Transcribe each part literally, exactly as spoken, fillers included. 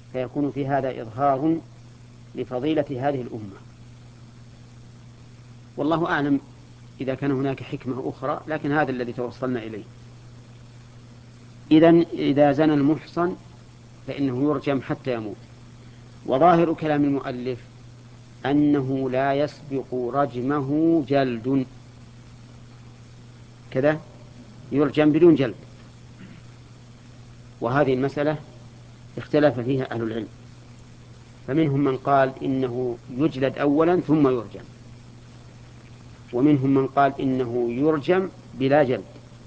فيكون في هذا إظهار لفضيلة هذه الأمة. والله أعلم إذا كان هناك حكمة أخرى، لكن هذا الذي توصلنا إليه. إذن إذا زنى المحصن فإنه يرجم حتى يموت. وظاهر كلام المؤلف أنه لا يسبق رجمه جلد، كذا يرجم بدون جلد. وهذه المسألة اختلف فيها أهل العلم، فمنهم من قال إنه يجلد أولا ثم يرجم، ومنهم من قال إنه يرجم بلا جلد.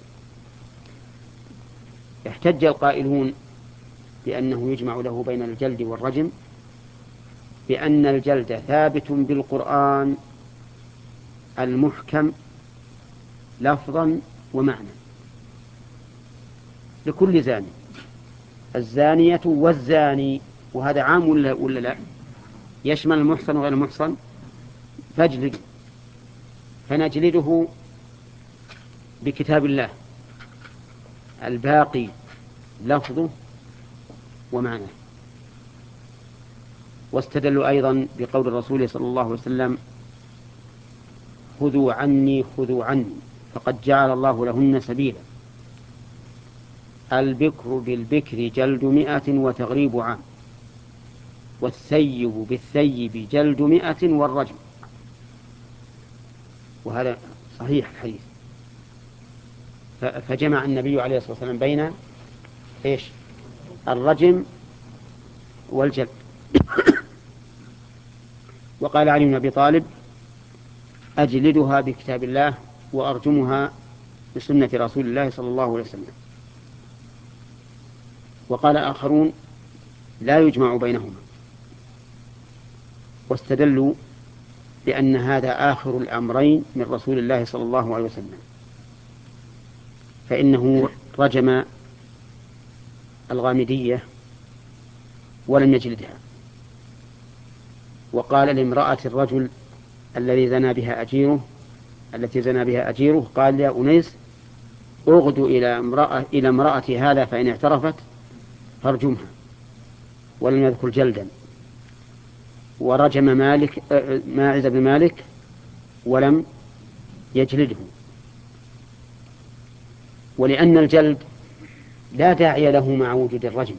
احتج القائلون بأنه يجمع له بين الجلد والرجم بأن الجلد ثابت بالقرآن المحكم لفظا ومعنى لكل زاني، الزانية والزاني، وهذا عام ولا, ولا لا؟ يشمل المحصن وغير المحصن. فاجلد، فنجلده بكتاب الله الباقي لفظه ومعنى. واستدلوا أيضا بقول الرسول صلى الله عليه وسلم: خذوا عني خذوا عني فقد جعل الله لهن سبيلا. البكر بالبكر جلد مئة وتغريب عام، والثيب بالثيب جلد مئة والرجم. وهذا صحيح الحديث. فجمع النبي عليه الصلاة والسلام بين إيش؟ الرجم والجلد. وقال علي بن أبي طالب: أجلدها بكتاب الله وأرجمها بسنة رسول الله صلى الله عليه وسلم. وقال آخرون: لا يجمع بينهما، واستدلوا بأن هذا آخر الأمرين من رسول الله صلى الله عليه وسلم، فإنه رجم الغامدية ولم يجلدها، وقال لامرأة الرجل الذي زنى بها أجيره التي زنى بها أجيره، قال: يا أنيس أغدو إلى امرأة إلى امرأة هذا فإن اعترفت فارجمها، ولم يذكر جلدا. ورجم مالك ماعز بن مالك ولم يجلده، ولأن الجلد لا داعي له مع وجود الرجم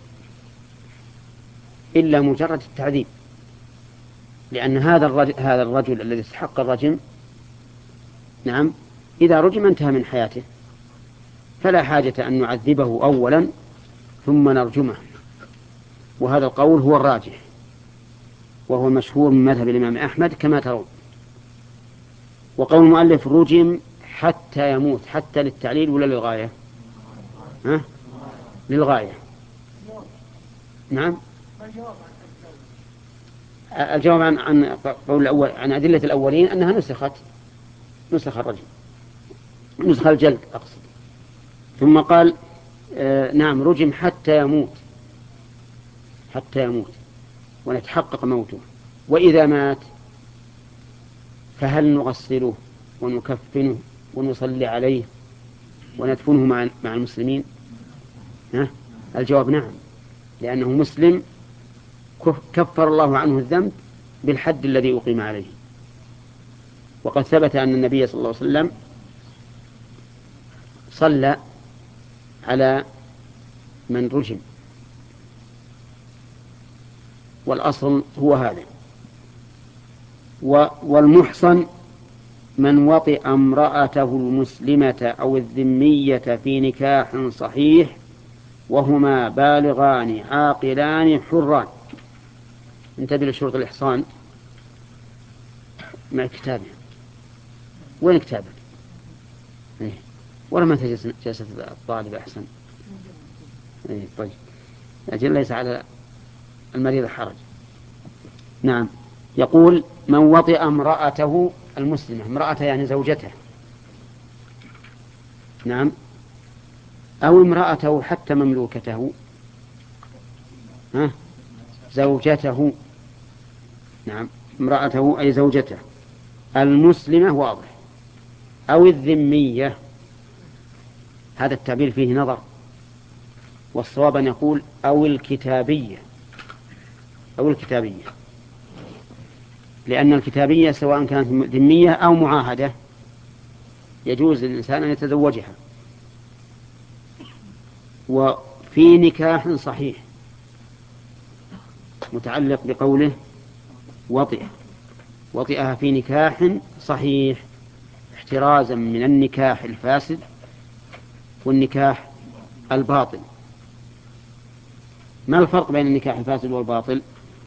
إلا مجرد التعذيب، لأن هذا الرجل, هذا الرجل الذي استحق الرجم، نعم، إذا رجم انتهى من حياته، فلا حاجة أن نعذبه أولا ثم نرجمه. وهذا القول هو الراجح، وهو المشهور من مذهب الإمام أحمد كما ترون. وقول المؤلف رجم حتى يموت، حتى للتعليل ولا للغاية؟ ها؟ للغاية. نعم. الجواب عن عن قول الأول عن أدلة الأولين أنها نسخت نسخ الرجم، نسخ الجلد أقصد. ثم قال: آه نعم، رجم حتى يموت، حتى يموت ونتحقق موته. وإذا مات فهل نغسله ونكفنه ونصلي عليه وندفنه مع مع المسلمين؟ ها؟ الجواب نعم، لأنه مسلم كفر الله عنه الذنب بالحد الذي أقيم عليه. وقد ثبت أن النبي صلى الله عليه وسلم صلى على من رجم، والأصل هو هذا. والمحصن من وطئ امرأته المسلمة أو الذمية في نكاح صحيح وهما بالغان عاقلان حران. انتبه لشروط الإحصان مع كتابه. وين كتابه؟ إيه. ولا ما تجلس جلسة الطالب أحسن. إيه طيب، أجل ليس على المريض حرج. نعم. يقول: من وطئ امرأته المسلمة، امرأته يعني زوجته، نعم، أو امرأته حتى مملوكته، ها؟ زوجته، نعم، امرأته أي زوجته المسلمة، واضح، أو الذمية. هذا التعبير فيه نظر، والصواب أن يقول أو الكتابية، أو الكتابية، لأن الكتابية سواء كانت ذمية أو معاهدة يجوز للإنسان أن يتزوجها. وفي نكاح صحيح متعلق بقوله وطئ وطئها في نكاح صحيح، احترازا من النكاح الفاسد والنكاح الباطل. ما الفرق بين النكاح الفاسد والباطل؟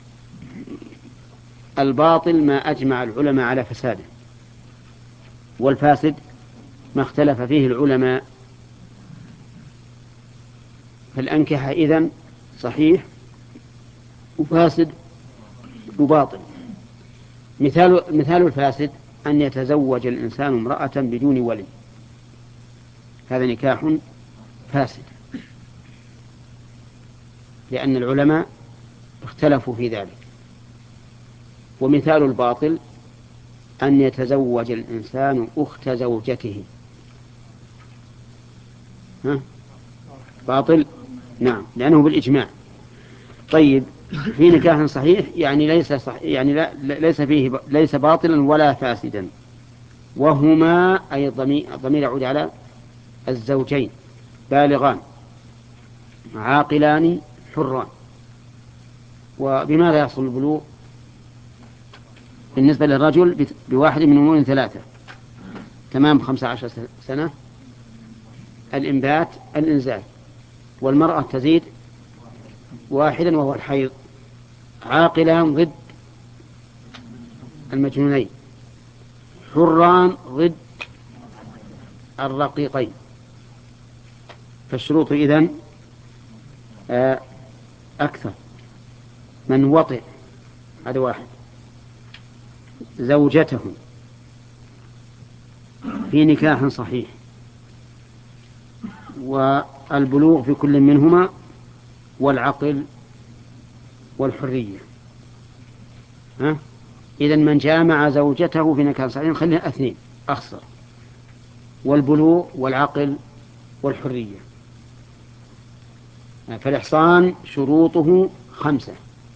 الباطل ما أجمع العلماء على فساده، والفاسد ما اختلف فيه العلماء. فالأنكحة إذن صحيح وفاسد وباطل. مثال مثال الفاسد أن يتزوج الإنسان امرأة بدون ولي، هذا نكاح فاسد، لأن العلماء اختلفوا في ذلك. ومثال الباطل أن يتزوج الإنسان أخت زوجته، ها؟ باطل، نعم، لأنه بالإجماع. طيب، في نكاح صحيح يعني ليس صح يعني لا ليس فيه ليس باطلا ولا فاسدا، وهما أي الضمير يعود على الزوجين بالغان عاقلان حران. وبماذا يحصل البلوغ بالنسبة للرجل؟ بواحد من أمور ثلاثة: تمام خمسة عشر سنة، الإنبات، الإنزال. والمرأة تزيد واحدا وهو الحيض. عاقلان ضد المجنونين، حران ضد الرقيقين. فالشروط إذن أكثر. من وطئ، هذا واحد، زوجته في نكاح صحيح، والبلوغ في كل منهما، والعقل والحرية. ها؟ إذن من جامع زوجته في نكاح صحيح خلينا اثنين أخسر: والبلوغ والعقل والحرية. فالإحصان شروطه خمسة: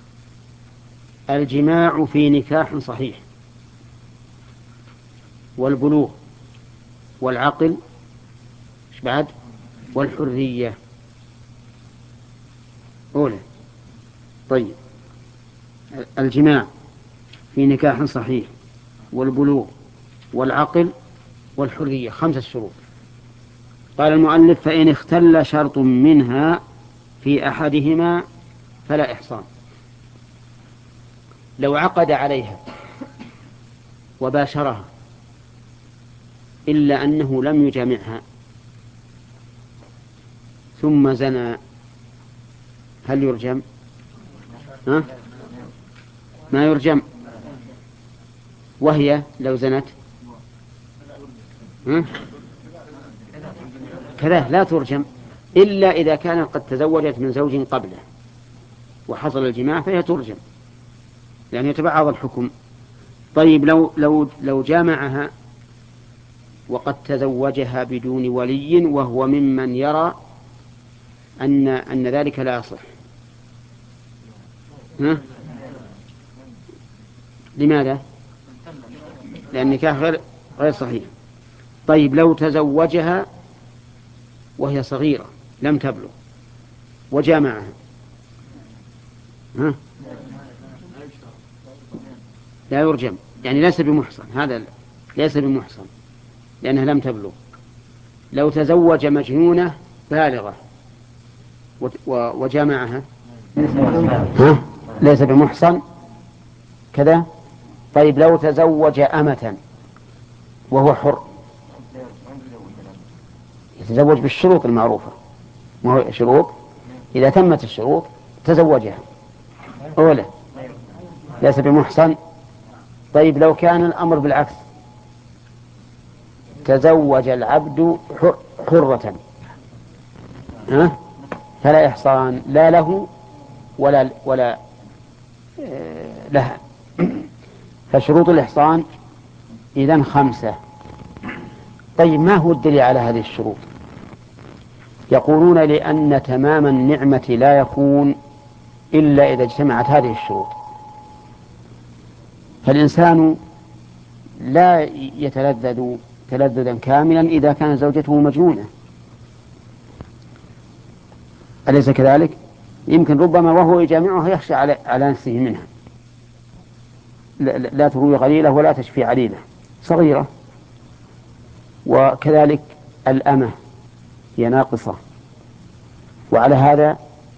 الجماع في نكاح صحيح، والبلوغ، والعقل، إيش بعد؟ والحرية. أولى. طيب، الجماع في نكاح صحيح، والبلوغ، والعقل، والحرية، خمسة شروط. قال المؤلف: فإن اختل شرط منها في أحدهما فلا إحصان. لو عقد عليها وباشرها إلا أنه لم يجامعها ثم زنى، هل يرجم؟ ها؟ ما يرجم. وهي لو زنت ها؟ كذا لا ترجم، إلا إذا كانت قد تزوجت من زوج قبله وحصل الجماع فهي ترجم، لأن يتبعض الحكم. طيب، لو لو لو جامعها وقد تزوجها بدون ولي وهو ممن يرى أن أن ذلك لا يصح، ها؟ لماذا؟ لأن النكاح غير غير صحيح. طيب، لو تزوجها وهي صغيرة لم تبلغ وجامعها، ها؟ لا يرجم، يعني ليس بمحصن، هذا ليس بمحصن لأنها لم تبلغ. لو تزوج مجنونة بالغة وجامعها، ها؟ ليس بمحصن كذا. طيب، لو تزوج أمة وهو حر، يتزوج بالشروط المعروفة، ما هو شروط؟ إذا تمت الشروط تزوجها. أولى، ليس بمحصن. طيب، لو كان الأمر بالعكس، تزوج العبد حرة، ها؟ فلا إحصان لا له ولا ولا لها. فشروط الإحصان إذن خمسة. طيب، ما هو الدليل على هذه الشروط؟ يقولون: لأن تمام النعمة لا يكون إلا إذا اجتمعت هذه الشروط. فالإنسان لا يتلذذ تلذذا كاملا إذا كانت زوجته مجنونة، أليس كذلك؟ يمكن ربما وهو يجامعها يخشى على, على نفسه منها، لا, لا تروي غليلة ولا تشفي عليلة صغيرة. وكذلك الأمة هي ناقصة. وعلى هذا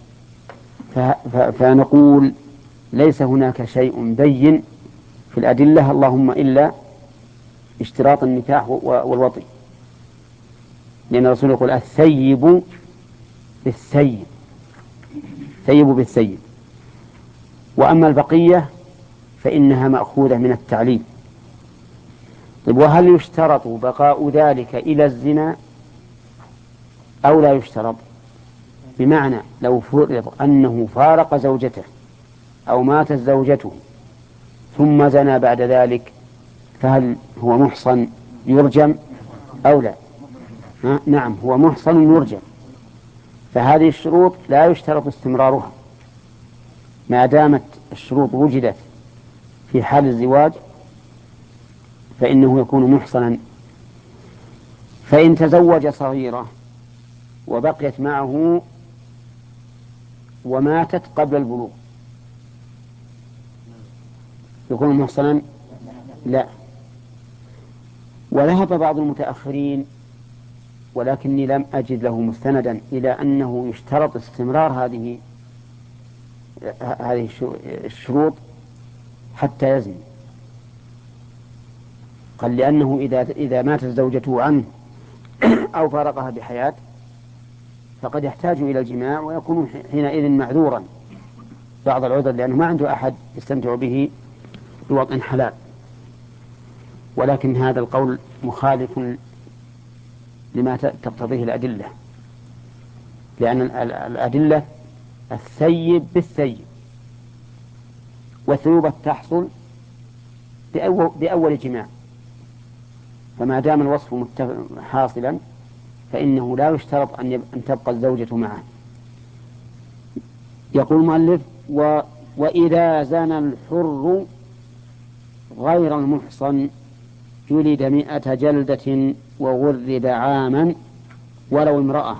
فنقول ليس هناك شيء بين في الأدلة اللهم إلا اشتراط النكاح والوطي، لأن الرسول يقول الثيب بالثيب، ثيب بالثيب. وأما البقية فإنها مأخوذة من التعليل. طيب، وهل يشترط بقاء ذلك إلى الزنا أو لا يشترط؟ بمعنى لو فرض أنه فارق زوجته أو ماتت زوجته ثم زنى بعد ذلك، فهل هو محصن يرجم أو لا؟ نعم، هو محصن يرجم. فهذه الشروط لا يشترط استمرارها ما دامت الشروط وجدت في حال الزواج، فإنه يكون محصنا. فإن تزوج صغيرة وبقيت معه وماتت قبل البلوغ يكون محصنا؟ لا. وذهب بعض المتأخرين، ولكني لم أجد له مستندا، إلى أنه يشترط استمرار هذه هذه الشروط حتى يزني. قال لأنه إذا إذا ماتت زوجته عنه أو فارقها بحياة فقد يحتاج إلى الجماع ويكون حينئذ معذورا بعض العذر، لأنه ما عنده أحد يستمتع به بوطء حلال. ولكن هذا القول مخالف لما تقتضيه الأدلة، لأن الأدلة الثيب بالثيب، والثيوبة تحصل بأول جماع، فما دام الوصف حاصلا فإنه لا يشترط أن تبقى الزوجة معه. يقول المؤلف: و وإذا زنى الحر غير المحصن جلد مئة جلدة وغرب عاما ولو امرأة.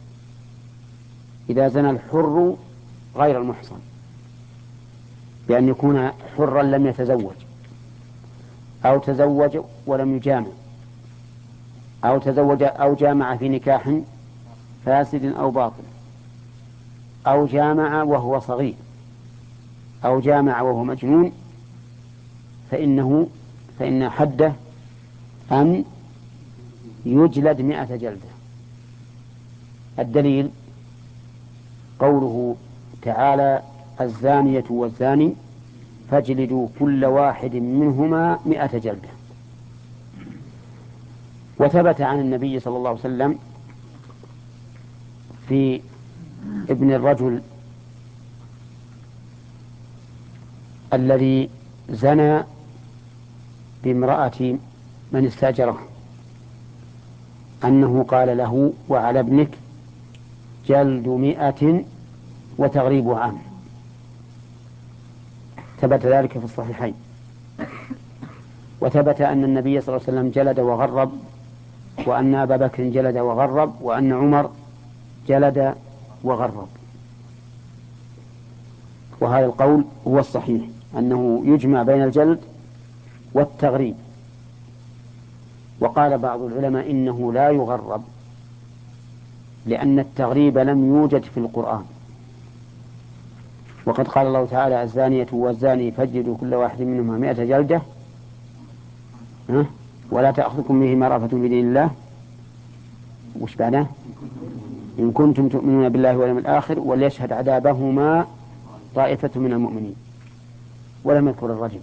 إذا زنى الحر غير المحصن بأن يكون حرا لم يتزوج، أو تزوج ولم يجامع، أو تزوج أو جامع في نكاح فاسد أو باطل، أو جامع وهو صغير، أو جامع وهو مجنون، فإنه فإن حده أن يجلد مئة جلدة. الدليل قوله تعالى: الزانية والزاني فاجلدوا كل واحد منهما مئة جلدة. وثبت عن النبي صلى الله عليه وسلم في ابن الرجل الذي زنى بامرأة من استأجره أنه قال له: وعلى ابنك جلد مئة وتغريب عام. ثبت ذلك في الصحيحين. وثبت أن النبي صلى الله عليه وسلم جلد وغرب، وأن أبا بكر جلد وغرب، وأن عمر جلد وغرب. وهذا القول هو الصحيح، أنه يجمع بين الجلد والتغريب. وقال بعض العلماء إنه لا يغرب، لأن التغريب لم يوجد في القرآن. وقد قال الله تعالى: الزانية والزاني فاجلدوا كل واحد منهما مئة جلدة ولا تأخذكم بهما رأفة في دين الله، وش بعده؟ إن كنتم تؤمنون بالله واليوم الآخر وليشهد عذابهما طائفة من المؤمنين. ولم يذكر الرجم،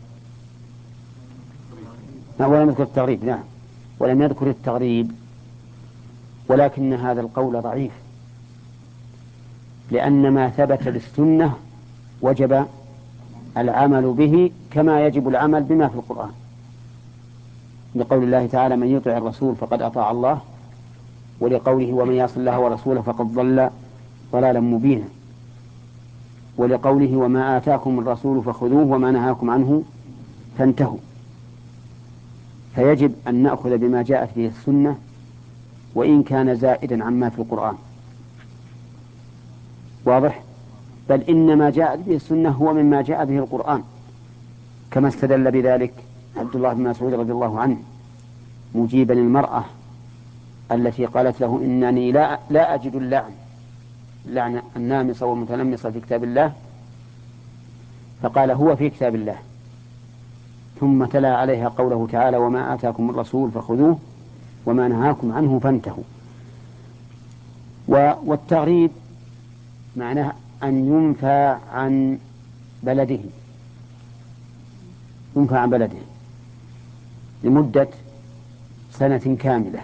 ولم يذكر التغريب، نعم، ولم يذكر التغريب. ولكن هذا القول ضعيف، لأن ما ثبت بالسنة وجب العمل به كما يجب العمل بما في القرآن، لقول الله تعالى: من يطع الرسول فقد أطاع الله، ولقوله: ومن يعص الله ورسوله فقد ضل ضلالا مبينا. ولقوله وما آتاكم الرسول فخذوه وما نهاكم عنه فانتهوا. فيجب أن نأخذ بما جاءت به السنة وإن كان زائدا عما في القرآن. واضح؟ بل إنما جاءت به السنة هو مما جاء به القرآن، كما استدل بذلك عبد الله بن مسعود رضي الله عنه مجيبا المرأة التي قالت له إنني لا, لا أجد اللعن اللعن النامصة والمتنمصة في كتاب الله، فقال هو في كتاب الله، ثم تلا عليها قوله تعالى وما آتاكم الرسول فخذوه وما نهاكم عنه فانتهوا. والتغريب معناه أن ينفى عن بلده ينفى عن بلده لمدة سنة كاملة.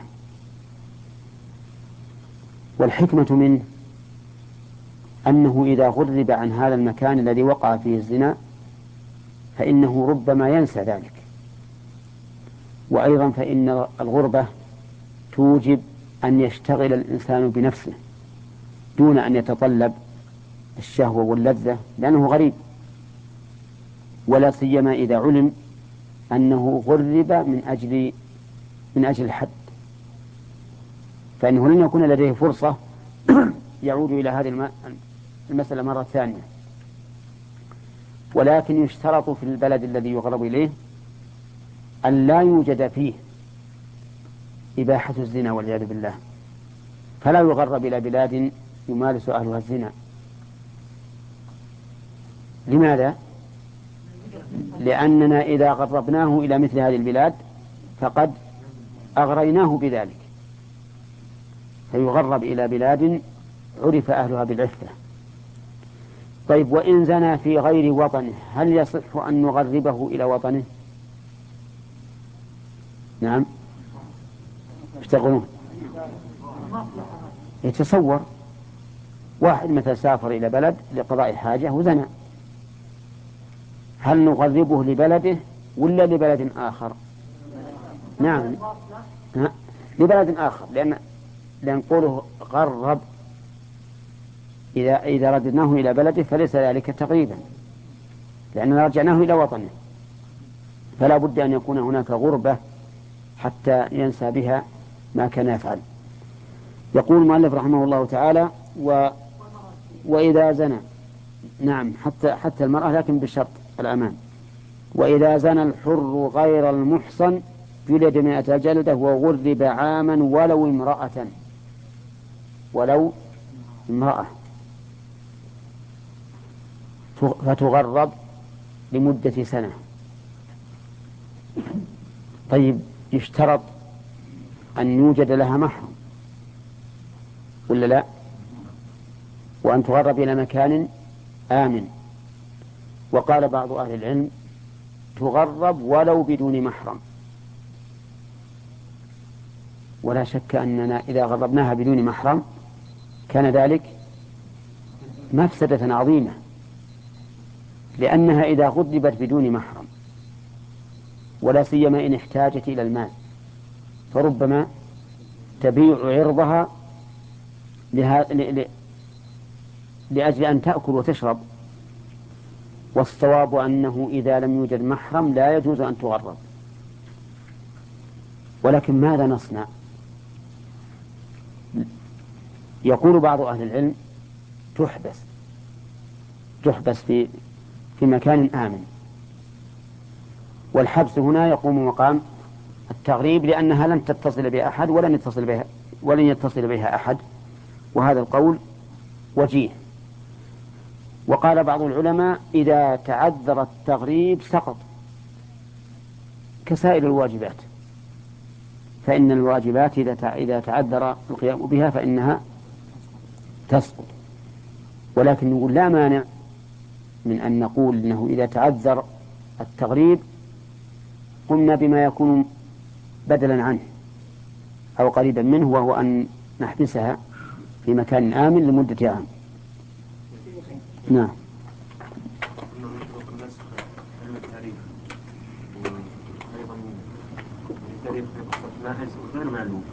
والحكمة منه أنه إذا غرب عن هذا المكان الذي وقع فيه الزنا فإنه ربما ينسى ذلك. وأيضا فإن الغربة توجب أن يشتغل الإنسان بنفسه دون أن يتطلب الشهوة واللذة لأنه غريب، ولا سيما إذا علم أنه غرب من أجل من أجل الحد، فإنه لن يكون لديه فرصة يعود إلى هذه المسألة مرة ثانية. ولكن يشترط في البلد الذي يغرب إليه أن لا يوجد فيه إباحة الزنا والعياذ بالله، فلا يغرب إلى بلاد يمارس أهلها الزنا. لماذا؟ لأننا إذا غربناه إلى مثل هذه البلاد فقد أغريناه بذلك، فيغرب إلى بلاد عرف أهلها بالعفة. طيب وإن زنى في غير وطنه هل يصح أن نغربه إلى وطنه؟ نعم. اشتغلون يتصور واحد مثل سافر إلى بلد لقضاء حاجة وزنى، هل نغربه لبلده ولا لبلد آخر؟ نعم لبلد آخر، لأن لأن قوله غرب إذا إذا رددناه إلى بلده فليس ذلك تقريبا، لأننا رجعناه إلى وطنه، فلا بد أن يكون هناك غربة حتى ينسى بها ما كان يفعل. يقول المؤلف رحمه الله تعالى و وإذا زنى، نعم حتى حتى المرأة لكن بشرط الأمان. وإذا زنى الحر غير المحصن جلد مئة جلدة وغرب عاما ولو امرأة ولو امرأة فتغرب لمدة سنة. طيب يشترط أن يوجد لها محرم ولا لا؟ وأن تغرب إلى مكان آمن. وقال بعض أهل العلم تغرب ولو بدون محرم، ولا شك أننا إذا غربناها بدون محرم كان ذلك مفسدة عظيمة، لأنها إذا غربت بدون محرم ولا سيما إن احتاجت إلى المال فربما تبيع عرضها لأجل أن تأكل وتشرب. والصواب أنه إذا لم يوجد محرم لا يجوز أن تغرب. ولكن ماذا نصنع؟ يقول بعض أهل العلم تحبس تحبس في في مكان آمن. والحبس هنا يقوم مقام التغريب، لأنها لن تتصل بها أحد ولن يتصل بها ولن يتصل بها أحد، وهذا القول وجيه. وقال بعض العلماء إذا تعذر التغريب سقط كسائر الواجبات، فإن الواجبات إذا تعذر القيام بها فإنها تسقط. ولكن نقول لا مانع من أن نقول إنه إذا تعذر التغريب قمنا بما يكون بدلا عنه أو قريبا منه، وهو أن نحبسها في مكان آمن لمدة عام. نعم.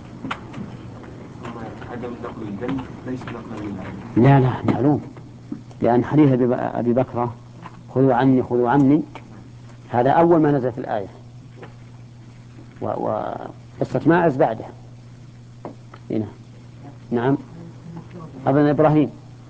لا لا معلوم لأن حديث أبي بكر خذوا عني خذوا عني هذا أول ما نزلت الآية، وقصة ماعز بعدها. هنا نعم أبن إبراهيم.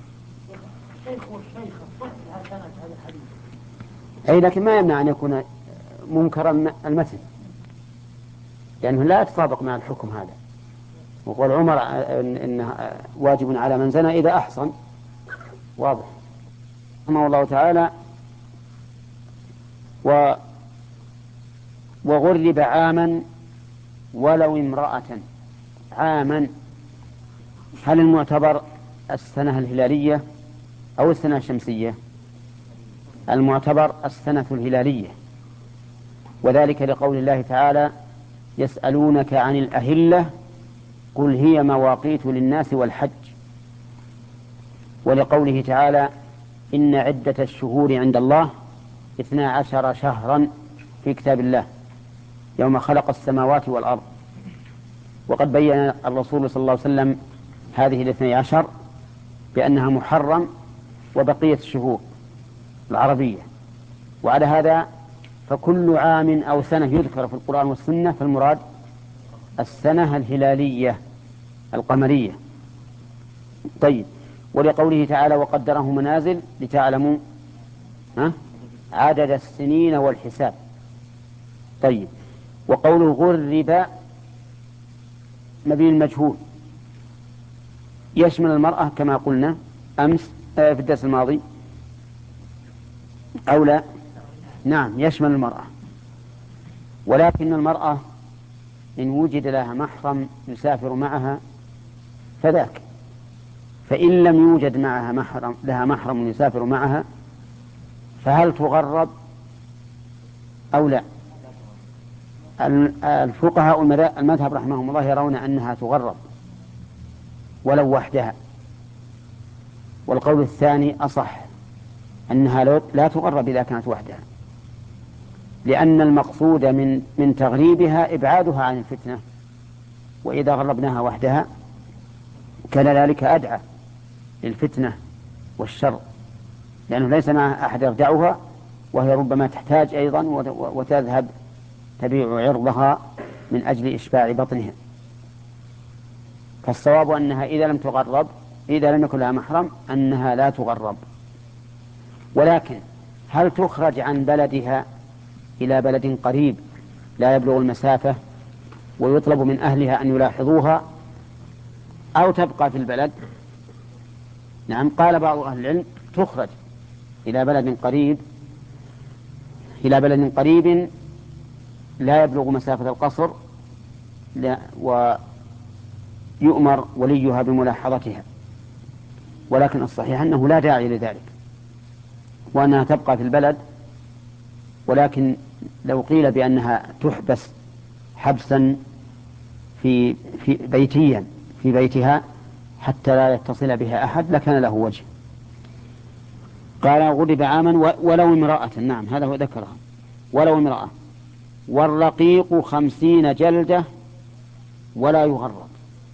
أي لكن ما يمنع أن يكون منكرا المتن، لأنه لا يتطابق مع الحكم هذا. وقال عمر إنه واجب على من زنى إذا أحصن، واضح. رحمه الله تعالى. و وغرب عاما ولو امرأة. عاما هل المعتبر السنة الهلالية أو السنة الشمسية؟ المعتبر السنة الهلالية، وذلك لقول الله تعالى يسألونك عن الأهلة قل هي مواقيت للناس والحج، ولقوله تعالى إن عدة الشهور عند الله اثنا عشر شهرا في كتاب الله يوم خلق السماوات والأرض. وقد بين الرسول صلى الله عليه وسلم هذه الاثني عشر بأنها محرم وبقية الشهور العربية. وعلى هذا فكل عام أو سنة يذكر في القرآن والسنة فالمراد السنة الهلالية القمرية. طيب، ولقوله تعالى وقدره منازل لتعلموا ها عدد السنين والحساب. طيب، وقوله غرب مبني المجهول يشمل المرأة كما قلنا أمس في الدرس الماضي أو لا؟ نعم يشمل المرأة، ولكن المرأة إن وجد لها محرم يسافر معها فذاك، فإن لم يوجد معها محرم لها محرم يسافر معها فهل تغرب أو لا؟ الفقهاء المذهب رحمهم الله يرون أنها تغرب ولو وحدها، والقول الثاني أصح أنها لا تغرب إذا كانت وحدها، لأن المقصود من من تغريبها إبعادها عن الفتنة، وإذا غربناها وحدها كان ذلك أدعى للفتنة والشر، لأنه ليس معها أحد يرجعها، وهي ربما تحتاج أيضا وتذهب تبيع عرضها من أجل إشباع بطنها. فالصواب أنها إذا لم تغرب إذا لم يكن لها محرم أنها لا تغرب. ولكن هل تخرج عن بلدها إلى بلد قريب لا يبلغ المسافة ويطلب من أهلها أن يلاحظوها، أو تبقى في البلد؟ نعم، قال بعض أهل العلم تخرج إلى بلد قريب إلى بلد قريب لا يبلغ مسافة القصر، لا ويؤمر وليها بملاحظتها، ولكن الصحيح أنه لا داعي لذلك وأنها تبقى في البلد. ولكن لو قيل بأنها تحبس حبسا في, في بيتيا في بيتها حتى لا يتصل بها أحد لكان له وجه. قال غرب عاما ولو امرأة. نعم هذا هو ذكرها، ولو امرأة. والرقيق خمسين جلدة ولا يغرب،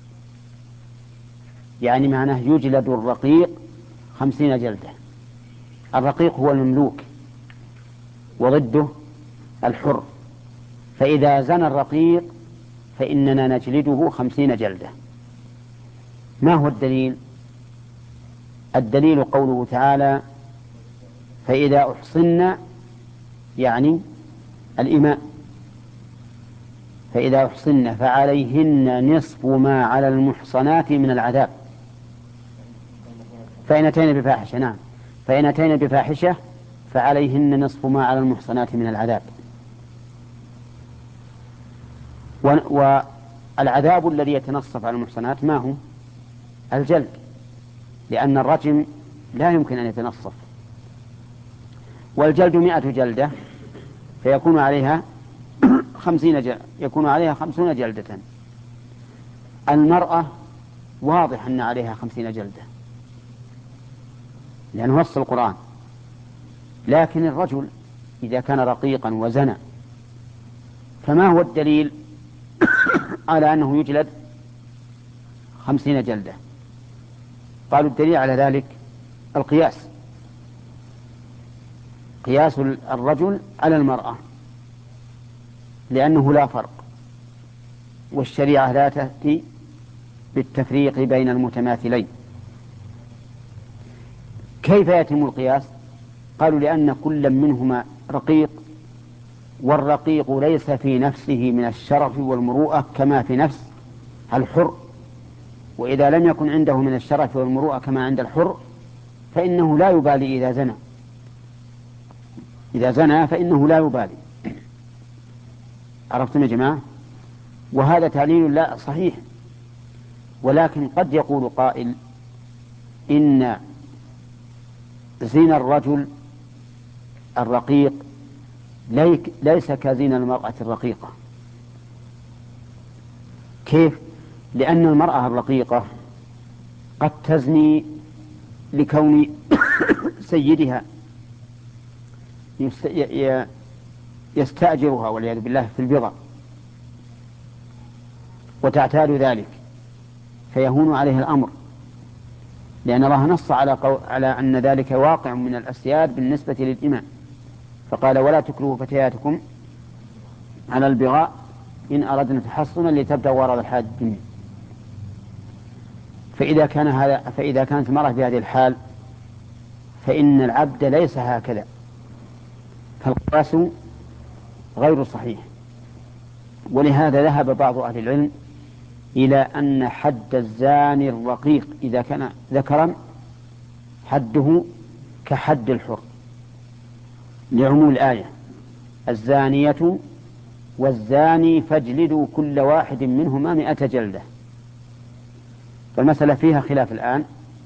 يعني معناه يجلد الرقيق خمسين جلدة. الرقيق هو المملوك وضده الحر، فإذا زنى الرقيق فإننا نجلده خمسين جلدة. ما هو الدليل؟ الدليل قوله تعالى فإذا أحصن، يعني الإماء، فإذا أحصن فعليهن نصف ما على المحصنات من العذاب فإن أتين بفاحشة. نعم، فإن أتين بفاحشة فعليهن نصف ما على المحصنات من العذاب. والعذاب الذي يتنصف على المحصنات ما هو؟ الجلد، لأن الرجم لا يمكن أن يتنصف، والجلد مئة جلدة فيكون عليها خمسين جلدة، يكون عليها خمسون جلدة. المرأة واضح أن عليها خمسين جلدة لأنه نص القرآن، لكن الرجل إذا كان رقيقا وزنى فما هو الدليل على أنه يجلد خمسين جلدة؟ قالوا الدليل على ذلك القياس، قياس الرجل على المرأة، لأنه لا فرق، والشريعة لا تأتي بالتفريق بين المتماثلين. كيف يتم القياس؟ قالوا لأن كل منهما رقيق، والرقيق ليس في نفسه من الشرف والمروءة كما في نفس الحر، وإذا لم يكن عنده من الشرف والمروءة كما عند الحر فإنه لا يبالي إذا زنى، إذا زنى فإنه لا يبالي. عرفتم يا جماعة؟ وهذا تعليل لا صحيح، ولكن قد يقول قائل إن زنا الرجل الرقيق ليس كزنا المرأة الرقيقة. كيف؟ لأن المرأة الرقيقة قد تزني لكون سيدها يستأجرها والعياذ بالله في البضع وتعتاد ذلك فيهون عليه الأمر، لأن الله نص على, قو... على أن ذلك واقع من الأسياد بالنسبة للإمام، فقال ولا تكرهوا فتياتكم على البغاء إن أردنا تحصنا لتبتغوا عرض الحياة الدنيا. فإذا كان هذا فإذا كانت المرأة في هذه الحال فإن العبد ليس هكذا، فالقياس غير صحيح. ولهذا ذهب بعض أهل العلم إلى أن حد الزاني الرقيق إذا كان ذكرا حده كحد الحر، لعموم الآية الزانية والزاني فاجلدوا كل واحد منهما مئة جلدة. فالمسألة فيها خلاف الآن.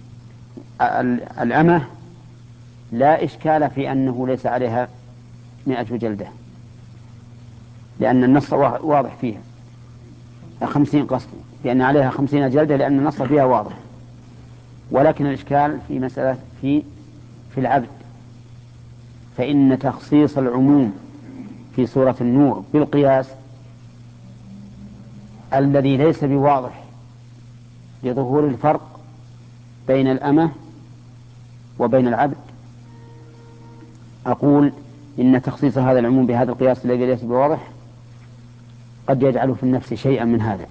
الأمة لا إشكال في أنه ليس عليها مئة جلدة، لأن النص واضح فيها خمسين قصد، لأن عليها خمسين جلدة لأن النص فيها واضح. ولكن الإشكال في مسألة في في العبد، فإن تخصيص العموم في سورة النور بالقياس الذي ليس بواضح لظهور الفرق بين الأمة وبين العبد، أقول إن تخصيص هذا العموم بهذا القياس الذي ليس بواضح قد يجعل في النفس شيئا من هذا.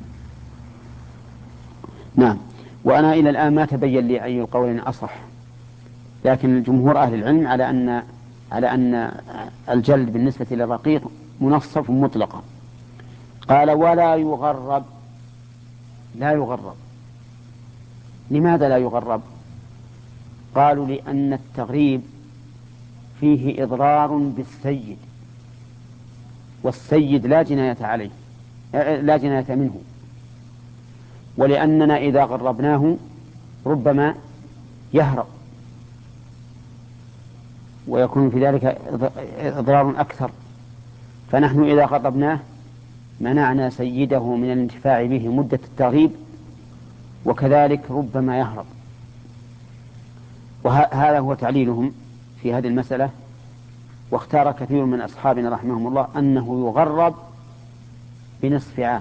نعم. وأنا إلى الآن ما تبين لي أي القولين أصح، لكن الجمهور أهل العلم على أن على أن الجلد بالنسبة للرقيق منصف مطلقا. قال ولا يغرب. لا يغرب. لماذا لا يغرب؟ قالوا لأن التغريب فيه إضرار بالسيد، والسيد لا جناية عليه لا جناية منه، ولأننا إذا غربناه ربما يهرب ويكون في ذلك إضرار أكثر، فنحن إذا غربناه منعنا سيده من الانتفاع به مدة التغريب، وكذلك ربما يهرب. وهذا هو تعليلهم في هذه المسألة. واختار كثير من أصحابنا رحمهم الله أنه يغرب بنصف عام.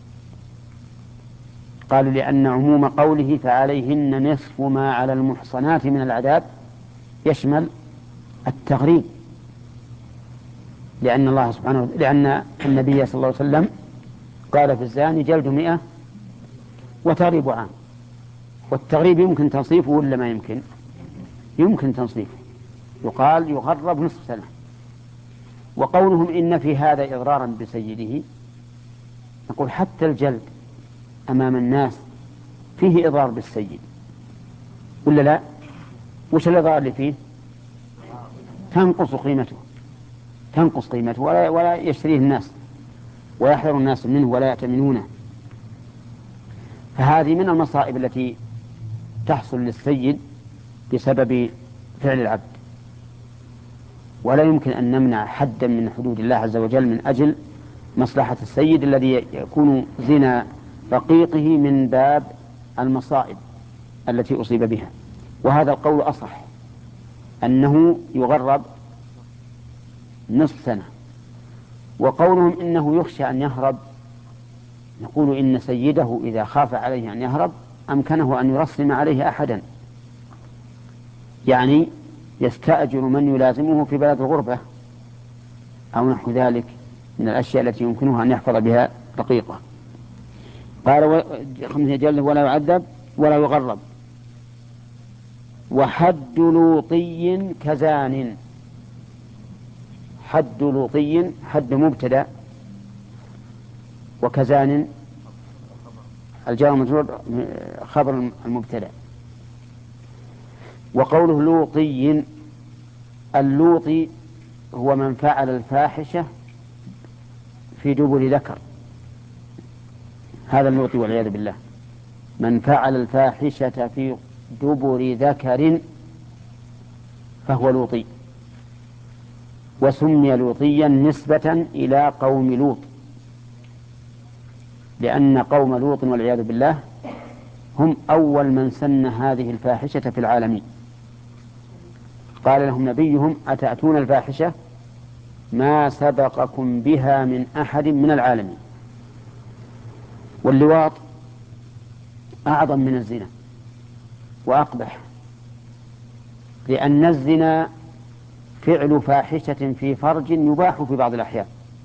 قالوا لأن عموم قوله فعليهن نصف ما على المحصنات من العذاب يشمل التغريب، لأن الله سبحانه لأن النبي صلى الله عليه وسلم قال في الزاني جلد مئة وتغريب عام. والتغريب يمكن تنصيفه ولا ما يمكن؟ يمكن تنصيفه، يقال يغرب نصف سنة. وقولهم إن في هذا إضرارا بسيده، نقول حتى الجلد أمام الناس فيه إضرار بالسيد ولا لا؟ وش الإضرار اللي فيه؟ تنقص قيمته تنقص قيمته ولا, ولا يشتريه الناس ويحذر الناس منه ولا يأتمنونه. فهذه من المصائب التي تحصل للسيد بسبب فعل العبد، ولا يمكن أن نمنع حدا من حدود الله عز وجل من أجل مصلحة السيد الذي يكون زنا رقيقه من باب المصائب التي أصيب بها. وهذا القول أصح، أنه يغرب نصف سنة. وقولهم إنه يخشى أن يهرب، نقول إن سيده إذا خاف عليه أن يهرب أمكنه أن يرسم عليه أحدا، يعني يستأجر من يلازمه في بلد الغربة أو نحو ذلك من الأشياء التي يمكنها أن يحفظ بها رقيقه. قال خمسة جل ولا يعذب ولا يغرب. وحد لوطي كزان. حد لوطي حد مبتدأ، وكزان الجار والمجرور خبر المبتدأ. وقوله لوطي، اللوطي هو من فعل الفاحشة في دبر ذكر، هذا اللوطي والعياذ بالله، من فعل الفاحشة في دبر ذكر فهو لوطي. وسمي لوطيا نسبة إلى قوم لوط، لأن قوم لوط والعياذ بالله هم أول من سن هذه الفاحشة في العالمين. قال لهم نبيهم أتأتون الفاحشة ما سبقكم بها من أحد من العالمين. واللواط أعظم من الزنا وأقبح، لأن الزنا فعل فاحشة في فرج يباح في بعض الأحيان،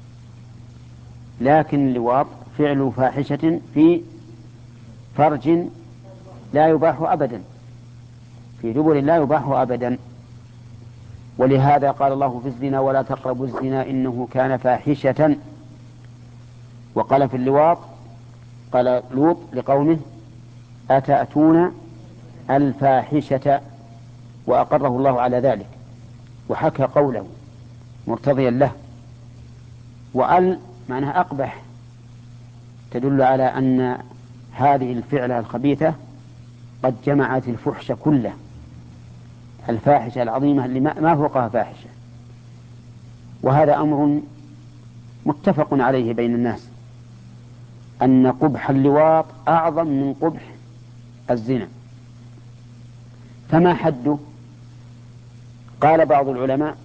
لكن اللواط فعل فاحشة في فرج لا يباح أبدا، في دبر لا يباح أبدا. ولهذا قال الله في الزنا ولا تقربوا الزنا إنه كان فاحشة. وقال في اللواط قال لوط لقومه أتأتون الفاحشة، وأقره الله على ذلك وحكى قوله مرتضيا له. وأل معناها أقبح، تدل على أن هذه الفعلة الخبيثة قد جمعت الفحش كله، الفاحشة العظيمة اللي ما فوقها فاحشة. وهذا أمر متفق عليه بين الناس، أن قبح اللواط أعظم من قبح الزنا. فما حده؟ قال بعض العلماء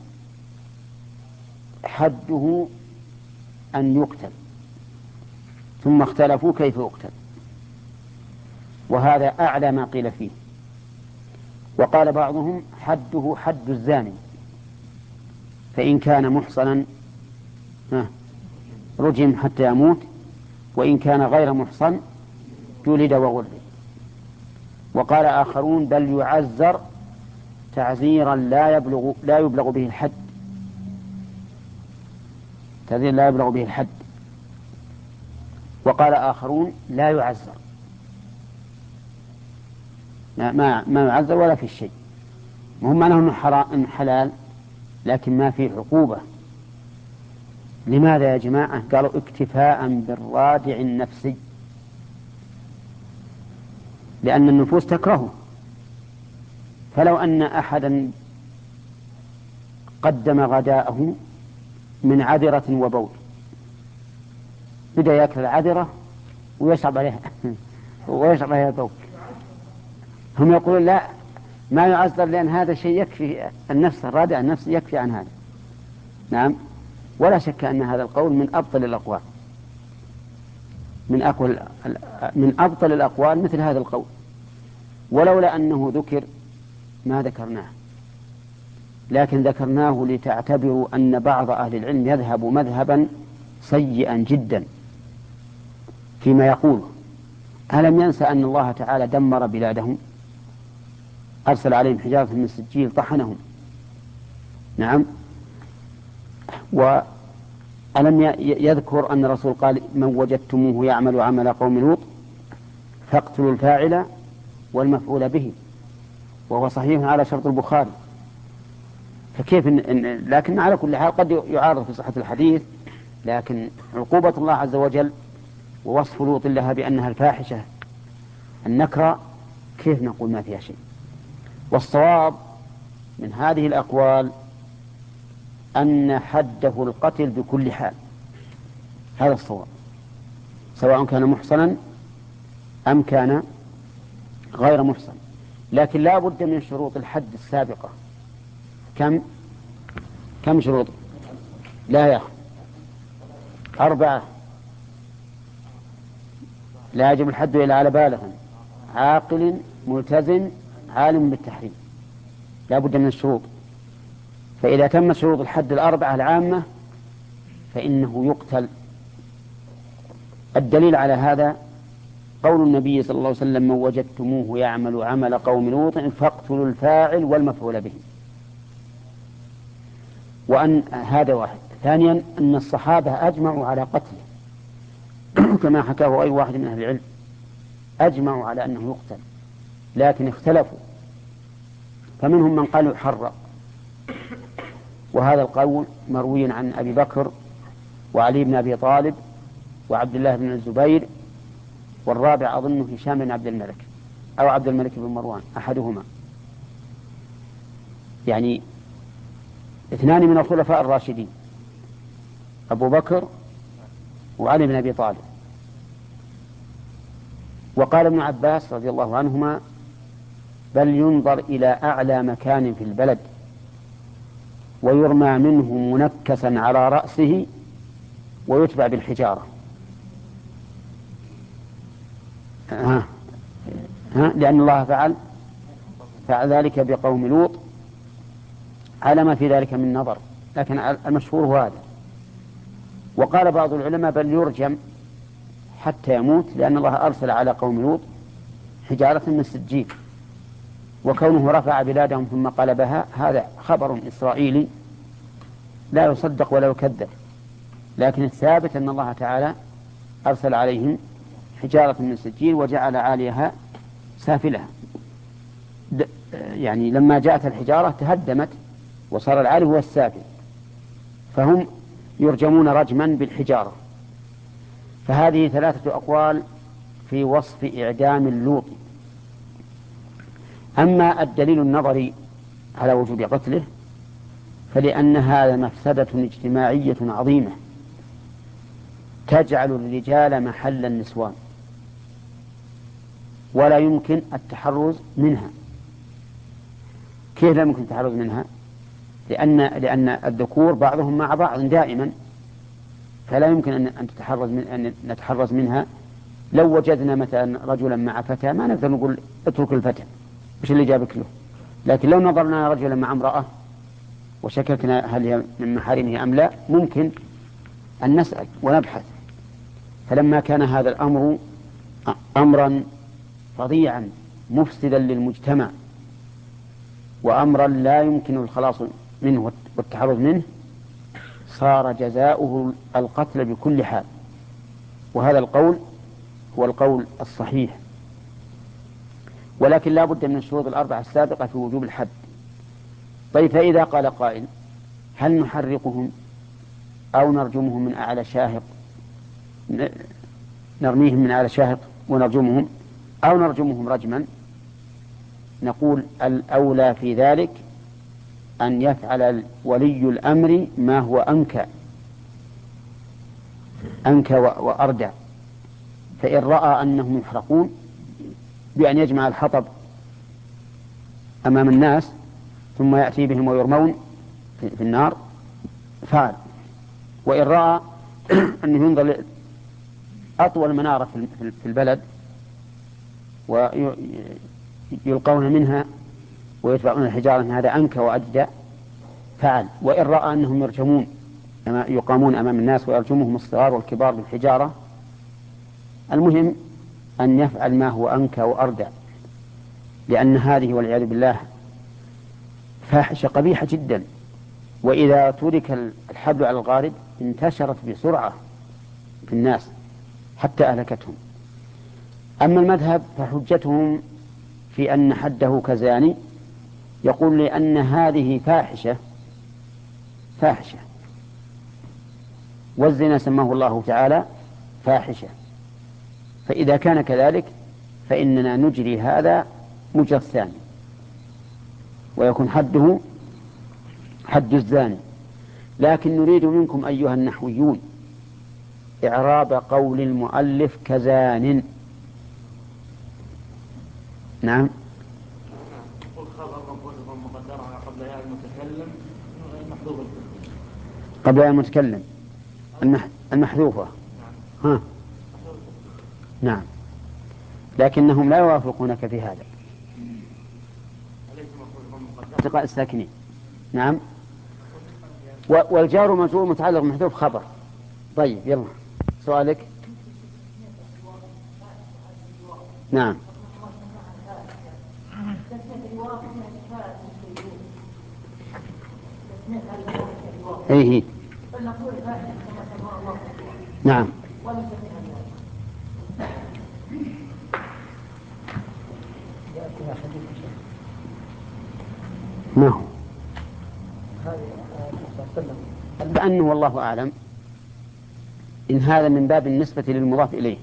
حده أن يقتل، ثم اختلفوا كيف يقتل، وهذا أعلى ما قيل فيه. وقال بعضهم حده حد الزاني، فإن كان محصنا رجم حتى يموت، وإن كان غير محصن جلد وغرد. وقال آخرون بل يعزر تعزيرا لا يبلغ لا يبلغ به الحد، تعزير لا يبلغ به الحد. وقال آخرون لا يعزر، ما ما يعزر ولا في الشيء، وهم معناه انه حلال لكن ما فيه عقوبة. لماذا يا جماعة؟ قالوا اكتفاء بالرادع النفسي، لأن النفوس تكرهه. فلو أن أحدا قدم غداءه من عذرة وبول، بدأ يأكل العذرة ويشرب عليها ويشرب عليها البول، هم يقولون لا ما يعذر، لأن هذا شيء يكفي النفس، الرادع النفسي يكفي عن هذا. نعم، ولا شك أن هذا القول من أبطل الأقوال، من أقوال من أبطل الأقوال مثل هذا القول، ولولا أنه ذكر ما ذكرناه، لكن ذكرناه لتعتبروا أن بعض أهل العلم يذهب مذهبا سيئا جدا فيما يقول. ألم ينسى أن الله تعالى دمر بلادهم، أرسل عليهم حجارة من سجيل طحنهم. نعم. وألم يذكر أن الرسول قال من وجدتموه يعمل عمل قوم لوط فاقتلوا الفاعل والمفعول به، وهو صحيح على شرط البخاري. فكيف إن إن لكن على كل حال قد يعارض في صحة الحديث، لكن عقوبة الله عز وجل ووصف لوط لها بأنها الفاحشة النكرة، كيف نقول ما فيها شيء؟ والصواب من هذه الأقوال أن حده القتل بكل حال، هذا الصواب، سواء كان محصنا أم كان غير محصن. لكن لا بد من شروط الحد السابقة. كم كم شروط؟ لا يا أخي أربعة. لا يجب الحد إلا على بالغ عاقل ملتزم عالم بالتحريم، لا بد من الشروط. فإذا تمت شروط الحد الأربعة العامة فإنه يقتل. الدليل على هذا قول النبي صلى الله عليه وسلم: من وجدتموه يعمل عمل قوم لوط فاقتلوا الفاعل والمفعول به. وأن هذا واحد. ثانيا أن الصحابة أجمعوا على قتله كما حكاه غير واحد من أهل العلم، أجمعوا على أنه يقتل، لكن اختلفوا، فمنهم من قال يحرق، وهذا القول مروي عن أبي بكر وعلي بن أبي طالب وعبد الله بن الزبير، والرابع أظنه هشام بن عبد الملك أو عبد الملك بن مروان أحدهما، يعني اثنان من الخلفاء الراشدين أبو بكر وعلي بن أبي طالب. وقال ابن عباس رضي الله عنهما: بل ينظر إلى أعلى مكان في البلد ويرمى منه منكسا على رأسه ويتبع بالحجارة. ها. ها. لأن الله فعل فعل ذلك بقوم لوط على ما في ذلك من نظر، لكن المشهور هو هذا. وقال بعض العلماء: بل يرجم حتى يموت، لأن الله أرسل على قوم لوط حجارة من سجيل، وكونه رفع بلادهم ثم قلبها هذا خبر إسرائيلي لا يصدق ولا يكذب، لكن الثابت أن الله تعالى أرسل عليهم حجارة من سجيل وجعل عاليها سافلها، يعني لما جاءت الحجارة تهدمت وصار العالي هو السافل، فهم يرجمون رجما بالحجارة. فهذه ثلاثة أقوال في وصف إعدام اللوط. أما الدليل النظري على وجوب قتله فلأن هذا مفسدة اجتماعية عظيمة تجعل الرجال محل النسوان، ولا يمكن التحرز منها. كيف لا يمكن التحرز منها؟ لأن لأن الذكور بعضهم مع بعض دائما، فلا يمكن أن تتحرز من أن نتحرز منها. لو وجدنا مثلا رجلا مع فتاة ما نقدر نقول اترك الفتى، وش اللي جابك له؟ لكن لو نظرنا رجلا مع امرأة وشككنا هل هي من محارمه أم لا، ممكن أن نسأل ونبحث. فلما كان هذا الأمر أمرا فظيعا مفسدا للمجتمع وأمرا لا يمكن الخلاص منه والتحرز منه، صار جزاؤه القتل بكل حال. وهذا القول هو القول الصحيح. ولكن لا بد من الشروط الأربعة السابقة في وجوب الحد. طيب، فإذا قال قائل: هل نحرقهم أو نرجمهم من أعلى شاهق، نرميهم من أعلى شاهق ونرجمهم، أو نرجمهم رجما؟ نقول: الأولى في ذلك أن يفعل ولي الأمر ما هو أنكى أنكى وأردع. فإن رأى أنهم يحرقون بأن يجمع الحطب أمام الناس ثم يأتي بهم ويرمون في النار فعل. وإن رأى أنه ينظر أطول منارة في البلد ويلقون منها ويتبعون الحجارة من هذا أنكى وأجدع فعل. وإن رأى أنهم يرجمون يقامون أمام الناس ويرجمهم الصغار والكبار بالحجارة، المهم أن يفعل ما هو أنكى وأردع، لأن هذه والعياذ بالله فاحشة قبيحة جدا. وإذا ترك الحبل على الغارب انتشرت بسرعة في الناس حتى أهلكتهم. أما المذهب فحجتهم في أن حده كزاني، يقول لأن هذه فاحشة فاحشة والزنا سماه الله تعالى فاحشة، فإذا كان كذلك فإننا نجري هذا مجرى الثاني ويكون حده حد الزاني. لكن نريد منكم أيها النحويون إعراب قول المؤلف كزان. نعم. قبل ياء المتكلم المحذوفة. ها. نعم، لكنهم لا يوافقونك في هذا. التقاء الساكنين. نعم، والجار مجرور متعلق محذوف خبر. طيب يلا سؤالك. نعم. ايه نعم. ما هو بأنه والله أعلم إن هذا من باب النسبة للمضاف إليه،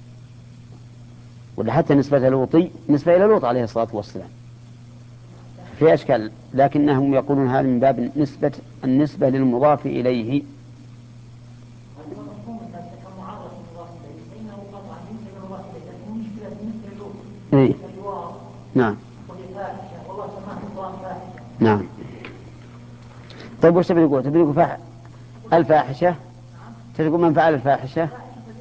ولا حتى نسبة لوطي نسبة إلى لوط عليه الصلاة والسلام في أشكال، لكنهم يقولون هذا من باب نسبة النسبة للمضاف إليه. إيه؟ نعم نعم. طيب وش تبي تقول؟ تبي تقول فاح... الفاحشة؟ تقول من فعل الفاحشة؟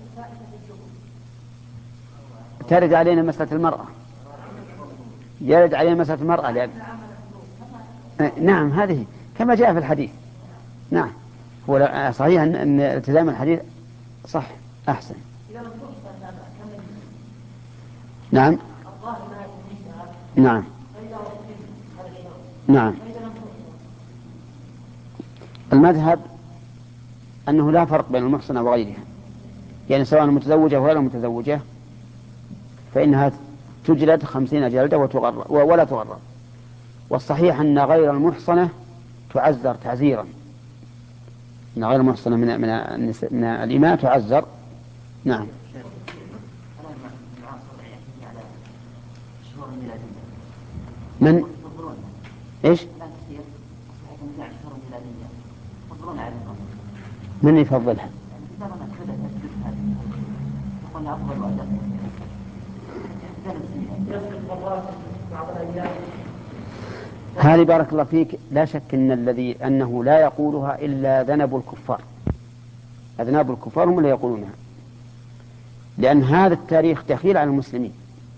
ترد علينا مسألة المرأة، يرد علينا مسألة المرأة لأن... نعم هذه كما جاء في الحديث. نعم هو صحيح أن التزام الحديث صح أحسن. نعم نعم نعم. المذهب أنه لا فرق بين المحصنة وغيرها، يعني سواء متزوجة وغير متزوجة فإنها تجلد خمسين جلدة وتغرر ولا تغرر. والصحيح أن غير المحصنة تعزر تعزيرا، أن غير المحصنة من من من الإماء تعزر. نعم. من إيش؟ من يفضلها؟ هذه بارك الله فيك لا شك أن الذي أنه لا يقولها إلا ذنب الكفار، أذناب الكفار هم اللي يقولونها، لأن هذا التاريخ دخيل على المسلمين.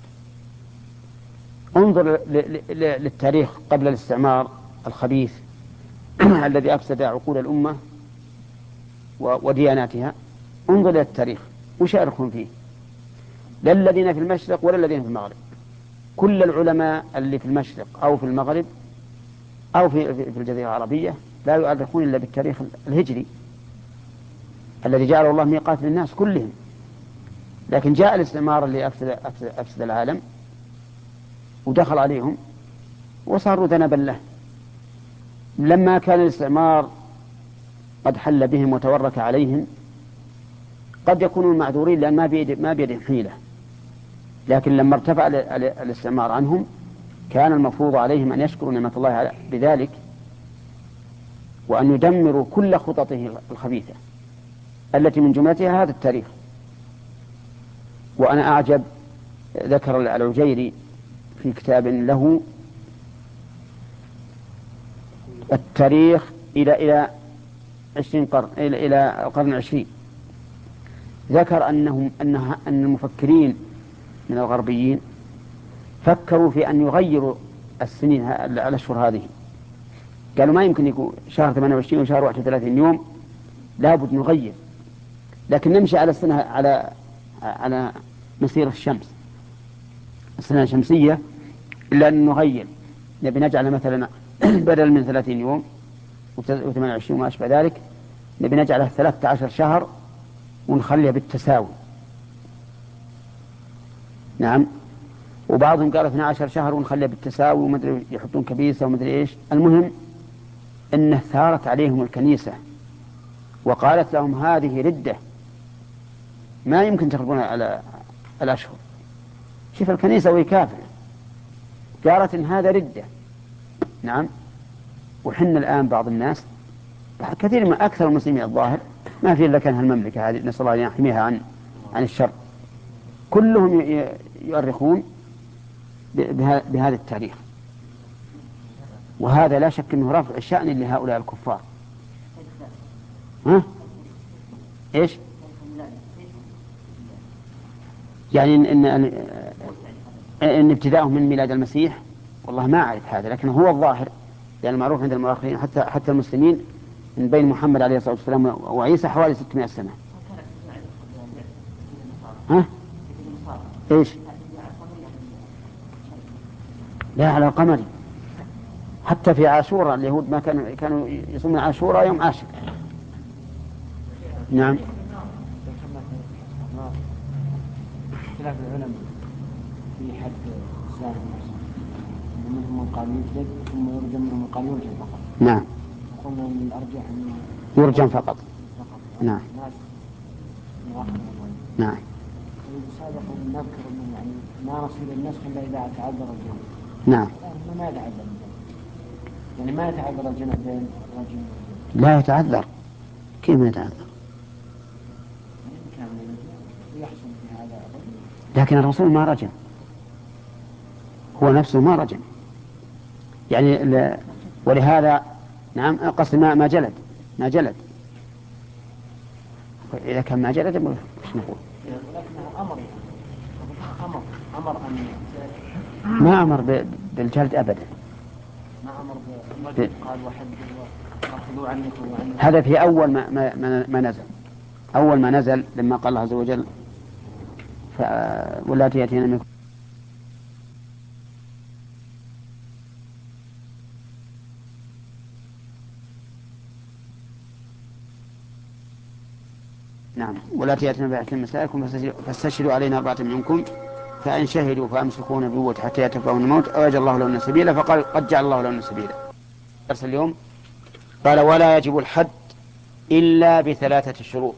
انظر للتاريخ قبل الاستعمار الخبيث الذي أفسد عقول الأمة ودياناتها. انظر إلى التاريخ وش يأرخون فيه، لا الذين في المشرق ولا الذين في المغرب. كل العلماء اللي في المشرق أو في المغرب أو في, في الجزيرة العربية لا يؤرخون إلا بالتاريخ الهجري الذي جعله الله ميقات للناس كلهم. لكن جاء الاستعمار اللي أفسد, أفسد, أفسد العالم ودخل عليهم وصاروا ذنبا له. لما كان الاستعمار قد حل بهم وتورك عليهم قد يكونوا معذورين لأن ما بيد ما بيدهم حيلة، لكن لما ارتفع الاستعمار عنهم كان المفروض عليهم أن يشكروا نعمة الله بذلك وأن يدمروا كل خططه الخبيثة التي من جملتها هذا التاريخ. وأنا أعجب ذكر العجيري في كتاب له التاريخ إلى إلى عشرين قرن إلى إلى القرن العشرين، ذكر أنهم أن أن المفكرين من الغربيين فكروا في أن يغيروا السنين الأشهر هذه. قالوا ما يمكن يكون شهر ثمانية وعشرين وشهر واحد وثلاثين يوم، لابد نغير، لكن نمشي على السنة على على مسير الشمس السنة الشمسية، إلا أن نغير، نبي نجعل مثلا بدل من ثلاثين يوم وثمانية وعشرين وما أشبه ذلك نبي نجعله ثلاثة عشر شهر ونخليها بالتساوي. نعم. وبعضهم قال اثنا عشر شهر ونخليها بالتساوي ومدري يحطون كبيسة ومدري إيش. المهم أنه ثارت عليهم الكنيسة وقالت لهم هذه ردة ما يمكن تخرجون على الأشهر. شوف الكنيسة وهي كافرة قالت إن هذا ردة. نعم. وحن الآن بعض الناس كثير من أكثر المسلمين الظاهر ما في إلا كان هالمملكة هذه نسأل الله أن يحميها عن عن الشر، كلهم يؤرخون بهذا التاريخ، وهذا لا شك أنه رفع الشأن لهؤلاء الكفار. ها؟ إيش؟ يعني إن, إن, إن ابتداءهم من ميلاد المسيح والله ما أعرف هذا، لكن هو الظاهر لأن المعروف عند المؤرخين حتى حتى المسلمين من بين محمد عليه الصلاة والسلام وعيسى حوالي ستمائة سنة. ها؟ إيش؟ لا على القمر. حتى في عاشوراء اليهود ما كانوا كانوا يصومون عاشوراء يوم عاشر. نعم. اختلاف العلماء في حد الزاني منهم من قال يجلد ثم يرجم منهم من قال يرجم فقط. نعم. قلنا من الأرجح أنه يرجم فقط. فقط. نعم. نعم. سابقا نذكر أنه يعني ما نصير النسخ إلا إذا تعذر الجمع. نعم. ما يتعذر الجمع. يعني ما يتعذر الجمع بين رجل. لا يتعذر. كيف ما يتعذر؟ لكن الرسول ما رجم، هو نفسه ما رجم يعني ل... ولهذا نعم قصد ما ما جلد ما جلد إذا كان ما جلد مش نقول ولكنه أمر أمر أمر أن ما أمر ب... بالجلد أبدا. ما أمر بالرجل قال وحد وأخذوا عنك وعنك. هذا في أول ما ما, ما نزل أول ما نزل لما قال الله عز وجل ولا تأتينا منكم. نعم ولا تأتينا بأحد مسائكم فاستشهدوا علينا أربعة منكم فإن شهدوا فأمسكون بقوة حتى يتوفاهم الموت أو يجعل الله لهم سبيلا فقال قد جعل الله لهم سبيلا. درس اليوم قال ولا يجب الحد إلا بثلاثة شروط،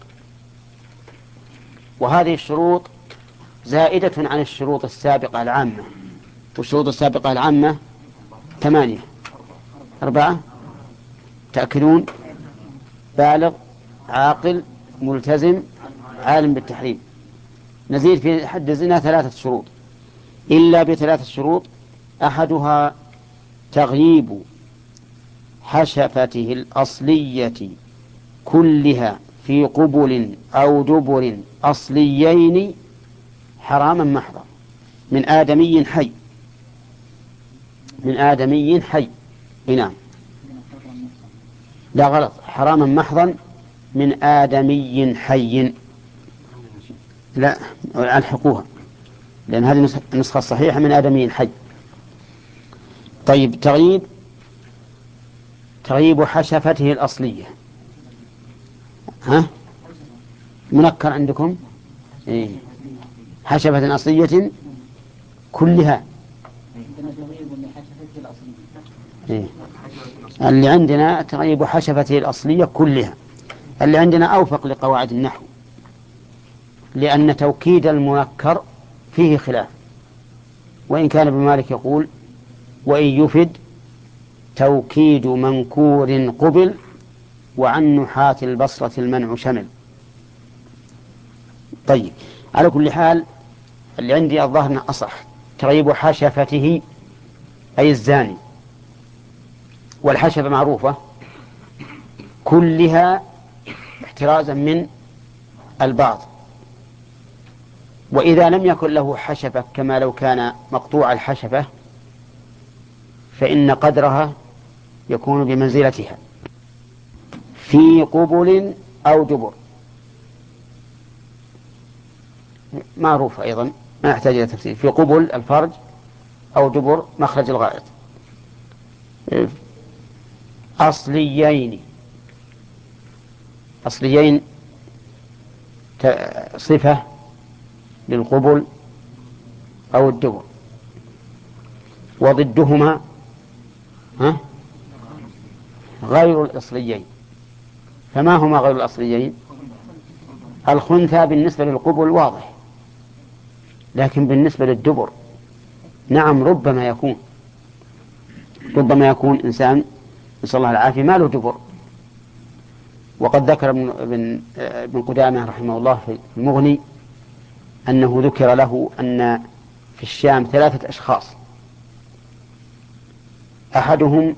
وهذه الشروط زائدة عن الشروط السابقة العامة. والشروط السابقة العامة ثمانية أربعة تأكلون بالغ عاقل ملتزم عالم بالتحريم. نزيد في حد الزنا ثلاثة شروط إلا بثلاثة شروط أحدها تغييب حشفته الأصلية كلها في قبل أو دبر أصليين حراما محضا من آدمي حي من آدمي حي. نعم لا غلط حراما محضا من آدمي حي. لا ألحقوها لأن هذه النسخة الصحيحة من آدمي حي. طيب تغييب تغييب حشفته الأصلية ها منكر عندكم إيه؟ حشفة أصلية كلها إيه؟ اللي عندنا تغيب حشفته الأصلية كلها. اللي عندنا أوفق لقواعد النحو لأن توكيد المنكر فيه خلاف، وإن كان ابن مالك يقول وإن يفد توكيد منكور قبل وعن نحاة البصرة المنع شمل. طيب على كل حال اللي عندي الظاهر أصح تغيب حشفته أي الزاني، والحشفة معروفة كلها احترازا من البعض، وإذا لم يكن له حشفة كما لو كان مقطوع الحشفة فإن قدرها يكون بمنزلتها في قبل أو دبر. معروف أيضا ما يحتاج إلى تفسير. في قبل الفرج أو دبر مخرج الغائط. أصليين أصليين صفة للقبل أو الدبر، وضدهما ها غير الأصليين. فما هما غير الأصليين؟ الخنثى بالنسبة للقبل واضح، لكن بالنسبة للدبر نعم ربما يكون ربما يكون إنسان نسأل الله العافية ما له دبر. وقد ذكر ابن ابن قدامة رحمه الله في المغني أنه ذكر له أن في الشام ثلاثة أشخاص، أحدهم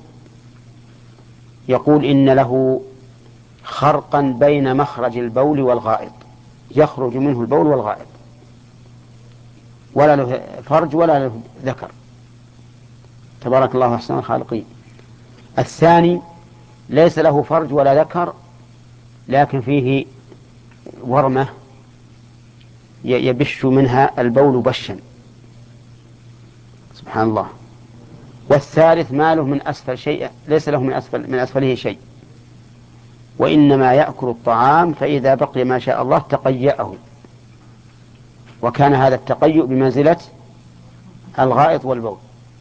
يقول إن له خرقا بين مخرج البول والغائط، يخرج منه البول والغائط ولا له فرج ولا له ذكر، تبارك الله أحسن الخالقين. الثاني ليس له فرج ولا ذكر لكن فيه ورمة يبش منها البول بشا، سبحان الله. والثالث ما له من أسفل شيء، ليس له من أسفل من أسفله شيء، وإنما يأكل الطعام، فإذا بقي ما شاء الله تقيأه، وكان هذا التقيؤ بمنزلة الغائط والبول.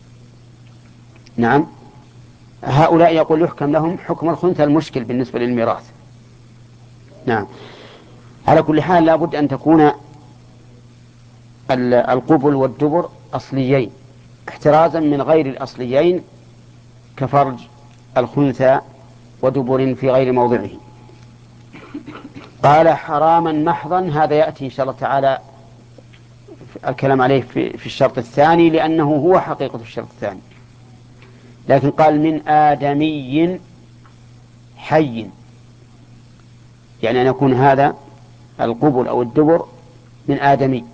نعم، هؤلاء يقول يحكم لهم حكم الخنثى المشكل بالنسبة للميراث. نعم، على كل حال لا بد أن تكون القبل والدبر أصليين احترازا من غير الأصليين كفرج الخنثى ودبر في غير موضعه. قال حراما محضا، هذا يأتي إن شاء الله تعالى الكلام عليه في الشرط الثاني لأنه هو حقيقة الشرط الثاني. لكن قال من آدمي حي، يعني أن يكون هذا القبل أو الدبر من آدمي،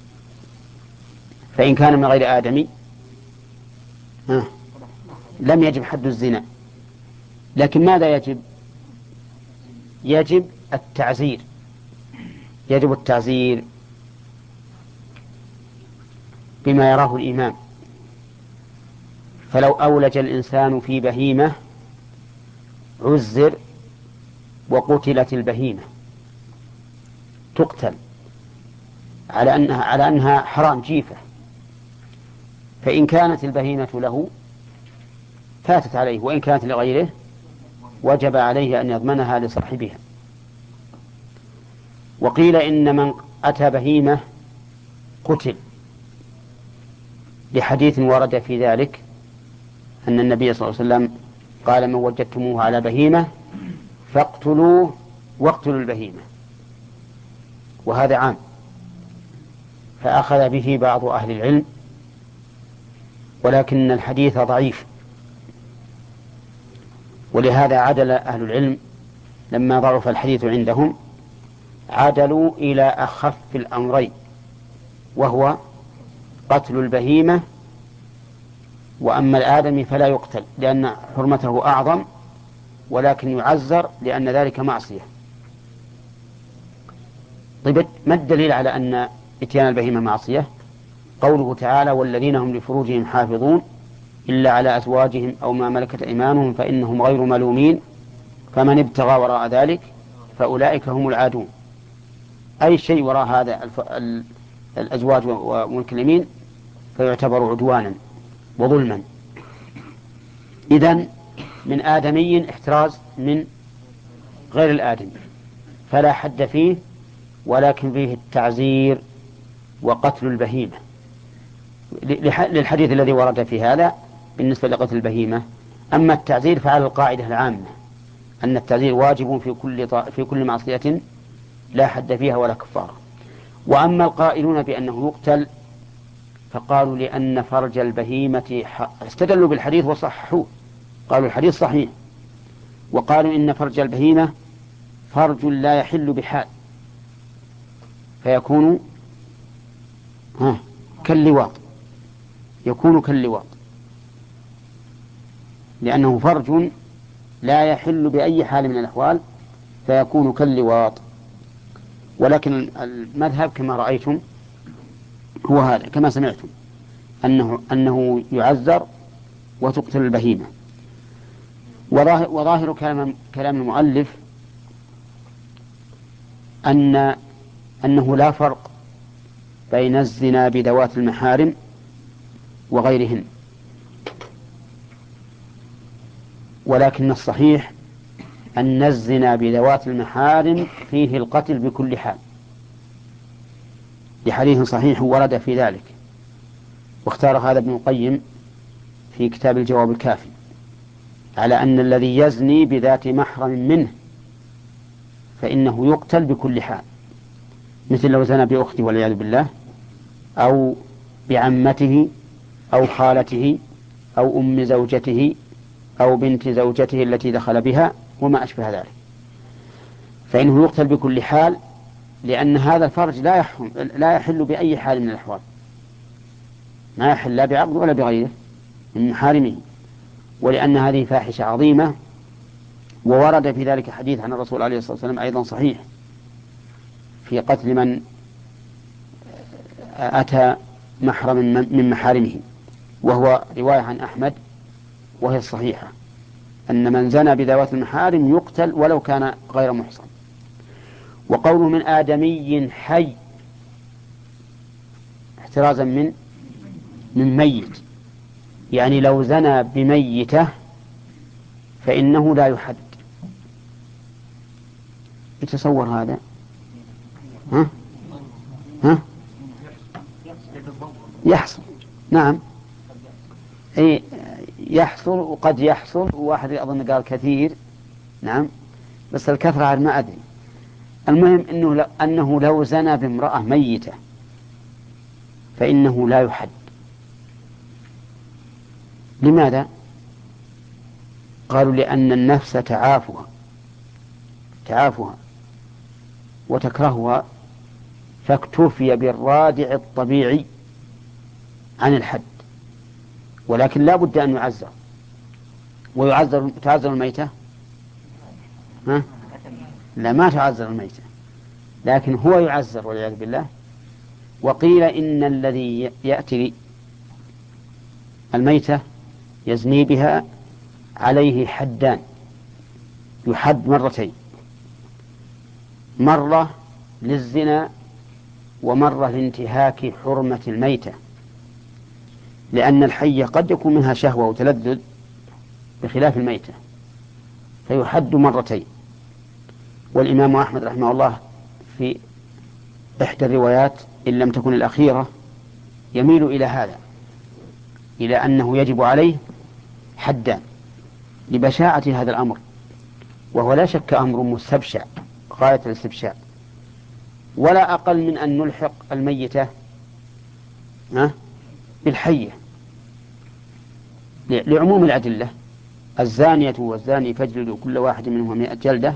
فإن كان من غير آدمي آه. لم يجب حد الزنا، لكن ماذا يجب؟ يجب التعزير، يجب التعزير بما يراه الإمام. فلو أولج الإنسان في بهيمة عزر وقتلت البهيمة تقتل على أنها, على أنها حرام جيفة، فإن كانت البهيمة له فاتت عليه، وإن كانت لغيره وجب عليه أن يضمنها لصاحبها. وقيل إن من أتى بهيمة قتل، لحديث ورد في ذلك أن النبي صلى الله عليه وسلم قال من وجدتموه على بهيمة فاقتلوه واقتلوا البهيمة، وهذا عام، فأخذ به بعض أهل العلم، ولكن الحديث ضعيف، ولهذا عدل أهل العلم لما ضعف الحديث عندهم عدلوا إلى أخف الأمرين، وهو قتل البهيمة، وأما الآدمي فلا يقتل لأن حرمته أعظم، ولكن يعزر لأن ذلك معصية. طيب ما الدليل على أن إتيان البهيمة معصية؟ قوله تعالى والذين هم لفروجهم حافظون إلا على أزواجهم أو ما ملكت أيمانهم فإنهم غير ملومين فمن ابتغى وراء ذلك فأولئك هم العادون. أي شيء وراء هذا الأزواج وملك اليمين فيعتبر عدوانا وظلما. إذن من آدمي احتراز من غير الآدمي فلا حد فيه، ولكن فيه التعزير وقتل البهيمة للحديث الذي ورد في هذا بالنسبة لقتل البهيمة. أما التعزير فعلى القاعدة العامة أن التعزير واجب في كل في كل معصية لا حد فيها ولا كفارة. وأما القائلون بأنه يقتل فقالوا لأن فرج البهيمة استدلوا بالحديث وصححوه، قالوا الحديث صحيح، وقالوا إن فرج البهيمة فرج لا يحل بحال فيكون ها كاللواط، يكون كاللواط لأنه فرج لا يحل بأي حال من الأحوال فيكون كاللواط. ولكن المذهب كما رأيتم هو هذا كما سمعتم أنه, أنه يعزر وتقتل البهيمة. وظاهر, وظاهر كلام, كلام المؤلف أن أنه لا فرق بين الزنا بذوات المحارم وغيرهن، ولكن الصحيح أن الزنا بذوات المحارم فيه القتل بكل حال، لحديث صحيح ورد في ذلك، واختار هذا ابن القيم في كتاب الجواب الكافي على أن الذي يزني بذات محرم منه فإنه يقتل بكل حال، مثل لو زنى بأخته والعياذ بالله أو بعمته أو خالته أو أم زوجته أو بنت زوجته التي دخل بها وما أشبه ذلك، فإنه يقتل بكل حال، لأن هذا الفرج لا يحرم لا يحل بأي حال من الأحوال، ما يحل لا بعقد ولا بغيره من محارمه، ولأن هذه فاحشة عظيمة وورد في ذلك حديث عن الرسول عليه الصلاة والسلام أيضا صحيح في قتل من أتى محرم من محارمه، وهو رواية عن أحمد وهي الصحيحة، أن من زنى بذوات المحارم يقتل ولو كان غير محصن. وقوله من آدمي حي احترازا من من ميت، يعني لو زنى بميتة فإنه لا يحد. يتصور هذا؟ ها؟ ها؟ يحصل، نعم، أي يحصل وقد يحصل، وواحد أظن قال كثير، نعم، بس الكثرة ما أدري. المهم إنه لو أنه لو زنى بامرأة ميتة فإنه لا يحد. لماذا؟ قالوا لأن النفس تعافها تعافها وتكرهها، فاكتفي بالرادع الطبيعي عن الحد، ولكن لا بد أن يعزر. ويعزر تعزر الميتة؟ ها؟ لا، ما تعزر الميتة، لكن هو يعزر والعياذ بالله. وقيل إن الذي يأتي الميتة يزني بها عليه حدان، يحد مرتين، مرة للزنا ومرة لانتهاك حرمة الميتة، لأن الحية قد يكون منها شهوة وتلذذ بخلاف الميتة، فيحد مرتين. والإمام أحمد رحمه الله في إحدى الروايات إن لم تكن الأخيرة يميل إلى هذا، إلى أنه يجب عليه حدان لبشاعة هذا الأمر، وهو لا شك أمر مستبشع غاية الاستبشاع، ولا أقل من أن نلحق الميتة بالحية لعموم الأدلة: الزانية والزاني فاجلدوا كل واحد منهما مئة جلدة.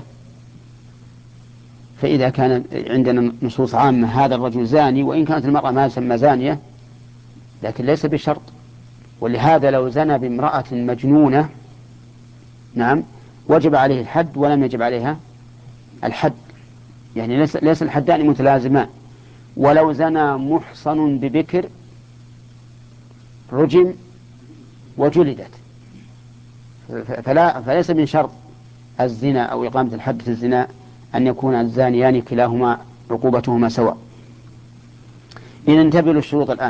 فإذا كان عندنا نصوص عامة هذا الرجل زاني، وإن كانت المرأة ما تسمى زانية لكن ليس بشرط. ولهذا لو زنى بامرأة مجنونة، نعم، وجب عليه الحد ولم يجب عليها الحد، يعني ليس, ليس الحدان متلازمان. ولو زنى محصن ببكر رجم وجلدت، فلا فليس من شرط الزنا أو إقامة الحد في الزنا أن يكون الزانيان كلاهما عقوبتهما سواء. إن انتبهوا للشروط الآن: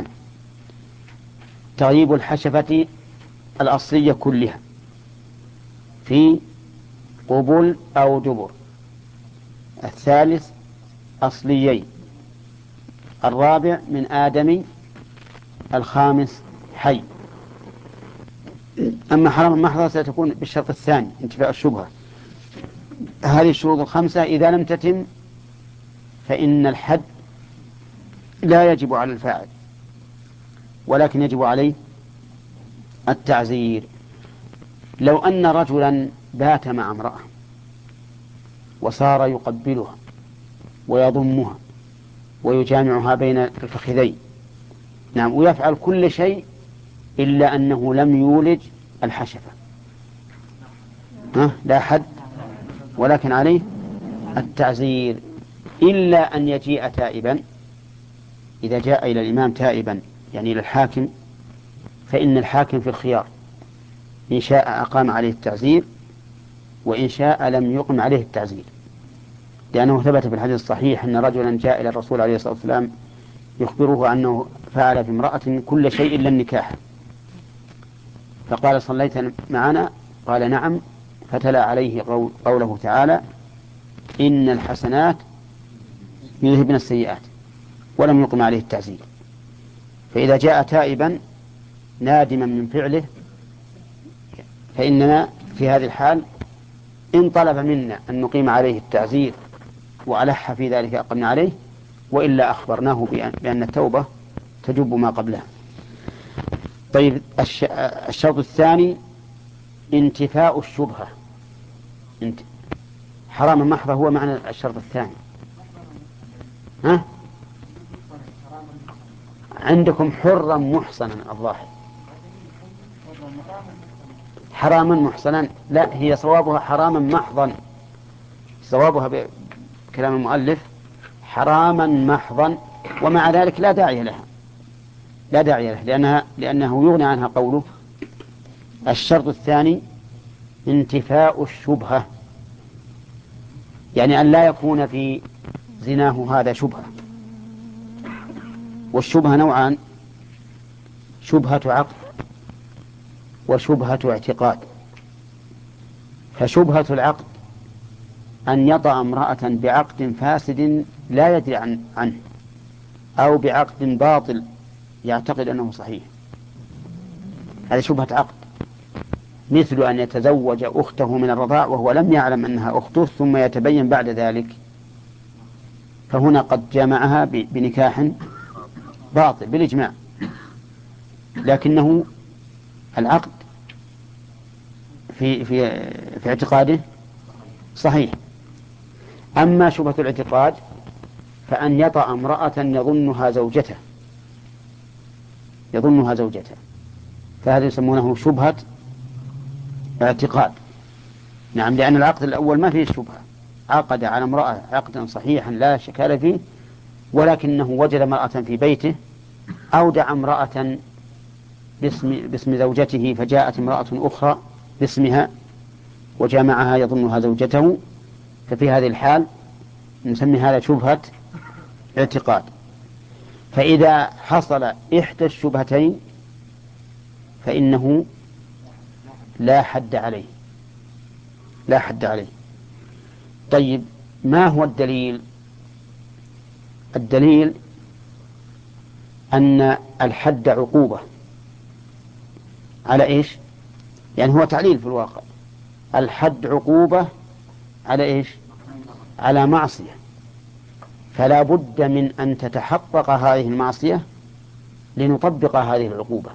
تغييب الحشفة الأصلية كلها في قبل أو دبر. الثالث أصليين. الرابع من آدمي. الخامس حي. أما حرام المحضر ستكون بالشرط الثاني انتفاء الشبهة. هذه الشروط الخمسة إذا لم تتم فإن الحد لا يجب على الفاعل، ولكن يجب عليه التعزير. لو أن رجلا بات مع امرأة وصار يقبلها ويضمها ويجامعها بين الفخذين، نعم، ويفعل كل شيء إلا أنه لم يولج الحشفة، ها؟ لا حد، ولكن عليه التعزير، إلا أن يجيء تائبا. إذا جاء إلى الإمام تائبا يعني إلى الحاكم، فإن الحاكم في الخيار: إن شاء أقام عليه التعزير، وإن شاء لم يقم عليه التعزير، لأنه ثبت في الحديث الصحيح أن رجلا جاء إلى الرسول عليه الصلاة والسلام يخبره أنه فعل في امرأة كل شيء إلا النكاح، فقال: صليت معنا؟ قال: نعم. فتلا عليه قوله تعالى: إن الحسنات يذهبن السيئات، ولم يقم عليه التعزير. فإذا جاء تائبا نادما من فعله فإننا في هذه الحال إن طلب منا أن نقيم عليه التعزير وألح في ذلك أقمنا عليه، وإلا أخبرناه بأن التوبة تجب ما قبلها. طيب، الشرط الثاني انتفاء الشبهة. انت... حرام المحضر هو معنى الشرط الثاني. ها؟ عندكم حرا محصنا الظاهر. حراما محصنا، لا، هي صوابها حراما محضا، صوابها بكلام المؤلف حراما محضا، ومع ذلك لا داعي لها، لا داعي له، لأنها لأنه يغني عنها قوله الشرط الثاني انتفاء الشبهة، يعني أن لا يكون في زناه هذا شبهة. والشبهة نوعان: شبهة عقد وشبهة اعتقاد. فشبهة العقد أن يطأ امرأة بعقد فاسد لا يدري عن عنه، أو بعقد باطل يعتقد أنه صحيح، هذا شبهة عقد، مثل أن يتزوج أخته من الرضاع وهو لم يعلم أنها أخته ثم يتبين بعد ذلك، فهنا قد جامعها بنكاح باطل بالإجماع، لكنه العقد في في في اعتقاده صحيح. أما شبهة الاعتقاد فأن يطأ امرأة يظنها زوجته يظنها زوجته فهذا يسمونه شبهة اعتقاد. نعم، لأن العقد الأول ما فيه شبهة، عقد على امرأة عقدا صحيحا لا شكال فيه، ولكنه وجد امرأة في بيته، أودع امرأة باسم, باسم زوجته، فجاءت امرأة أخرى باسمها وجامعها يظنها زوجته، ففي هذه الحال نسمي هذا شبهة اعتقاد. فإذا حصل إحدى الشبهتين فإنه لا حد عليه، لا حد عليه. طيب، ما هو الدليل؟ الدليل أن الحد عقوبة على إيش؟ يعني هو تعليل في الواقع، الحد عقوبة على إيش؟ على معصية، فلا بد من أن تتحقق هذه المعصية لنطبق هذه العقوبة.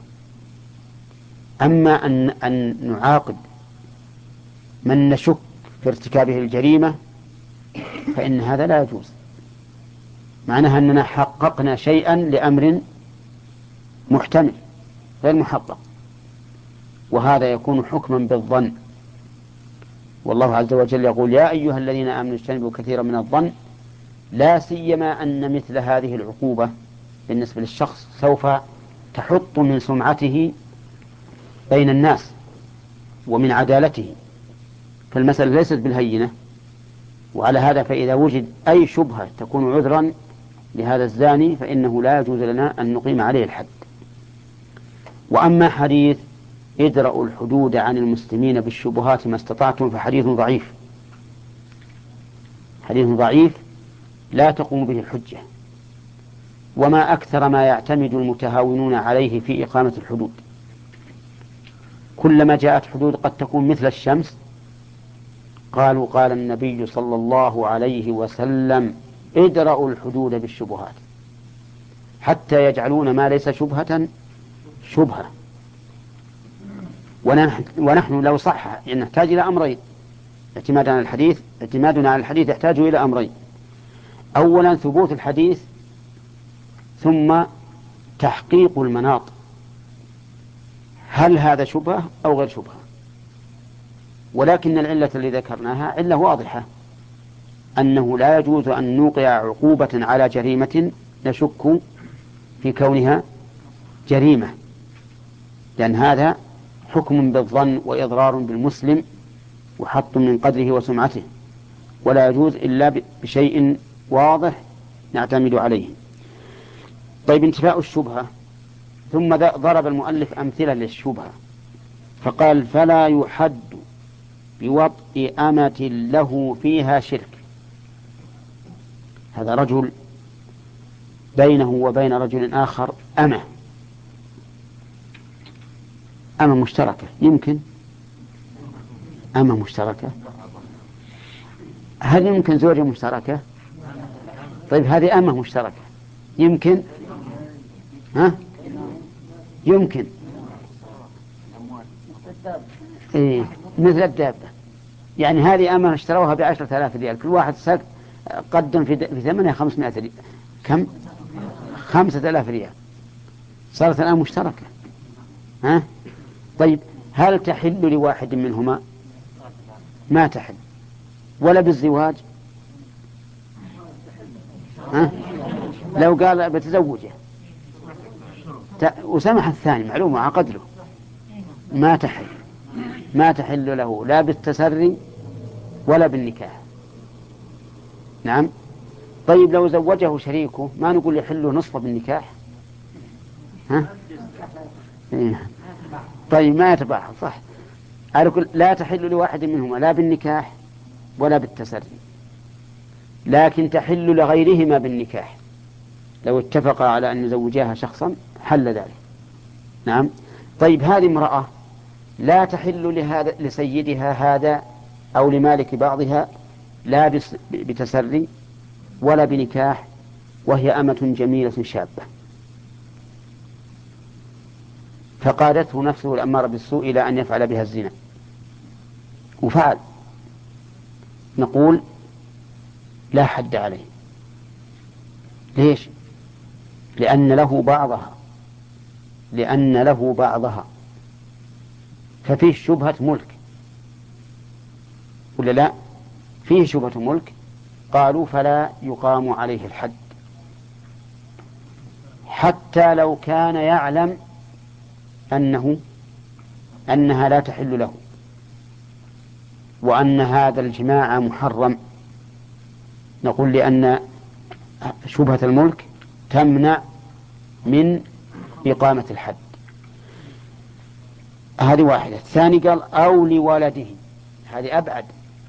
أما أن, أن نعاقب من نشك في ارتكابه الجريمة فإن هذا لا يجوز، معناها أننا حققنا شيئا لأمر محتمل غير محقق، وهذا يكون حكما بالظن. والله عز وجل يقول: يا أيها الذين آمنوا اجتنبوا كثيرا من الظن، لا سيما أن مثل هذه العقوبة بالنسبة للشخص سوف تحط من سمعته بين الناس ومن عدالته، فالمسألة ليست بالهينة. وعلى هذا فإذا وجد أي شبهة تكون عذرا لهذا الزاني فإنه لا يجوز لنا أن نقيم عليه الحد. وأما حديث ادرأوا الحدود عن المسلمين بالشبهات ما استطعتم فحديث ضعيف، حديث ضعيف لا تقوم به الحجة، وما أكثر ما يعتمد المتهاونون عليه في إقامة الحدود. كلما جاءت حدود قد تكون مثل الشمس قالوا: قال النبي صلى الله عليه وسلم ادرأوا الحدود بالشبهات، حتى يجعلون ما ليس شبهة شبهة. ونحن, ونحن لو صح نحتاج إلى أمرين اعتمادنا على الحديث اعتمادنا على الحديث يحتاج إلى أمرين: أولا ثبوت الحديث، ثم تحقيق المناط، هل هذا شبهة أو غير شبهة. ولكن العلة اللي ذكرناها علة واضحة، أنه لا يجوز أن نوقع عقوبة على جريمة نشك في كونها جريمة، لأن هذا حكم بالظن وإضرار بالمسلم وحط من قدره وسمعته، ولا يجوز إلا بشيء واضح نعتمد عليه. طيب، انتفاء الشبهة. ثم ضرب المؤلف أمثلة للشبهة فقال: فلا يحد بوطء أمة له فيها شرك. هذا رجل بينه وبين رجل آخر أمة أمة مشتركة، يمكن أمة مشتركة، هل يمكن زوجة مشتركة؟ طيب، هذه أمة مشتركة يمكن، ها؟ يمكن إيه؟ مثل الدابة، يعني هذه أمة اشتروها بعشرة آلاف ريال، كل واحد سك قدم في في ثمنها خمسمائة ريال، كم؟ خمسة آلاف ريال، صارت الآن مشتركة. ها؟ طيب، هل تحل لواحد منهما؟ ما تحل. ولا بالزواج؟ ها؟ لو قال بتزوجه وسمح الثاني معلومة عقد له، ما تحل، ما تحل له لا بالتسري ولا بالنكاح. نعم. طيب لو زوجه شريكه ما نقول يحل نصف بالنكاح؟ ها؟ إيه. طيب ما يتباحث صح. لا تحل لواحد منهما لا بالنكاح ولا بالتسري، لكن تحل لغيرهما بالنكاح. لو اتفقا على أن يزوجاها شخصا حل ذلك. نعم. طيب هذه امرأة لا تحل لهذا لسيدها هذا أو لمالك بعضها لا بتسري ولا بنكاح، وهي أمة جميلة شابة، فقادته نفسه الأمارة بالسوء إلى أن يفعل بها الزنا وفعل، نقول لا حد عليه. ليش؟ لأن له بعضها لأن له بعضها ففيه شبهة ملك ولا لا؟ فيه شبهة ملك. قالوا فلا يقام عليه الحد حتى لو كان يعلم أنه أنها لا تحل له وأن هذا الجماع محرم. نقول لأن شبهة الملك تمنع من إقامة الحد. هذه واحدة. الثاني قال أو لولده، هذه أبعد،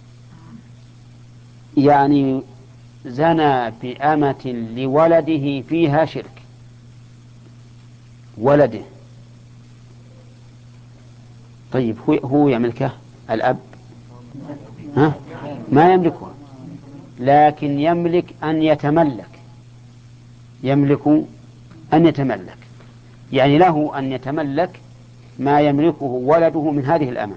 يعني زنى بأمة لولده فيها شرك، ولده. طيب هو, هو يملكه الأب؟ ها؟ ما يملكه، لكن يملك أن يتملك يملك أن يتملك يعني له أن يتملك ما يملكه ولده من هذه الأمة.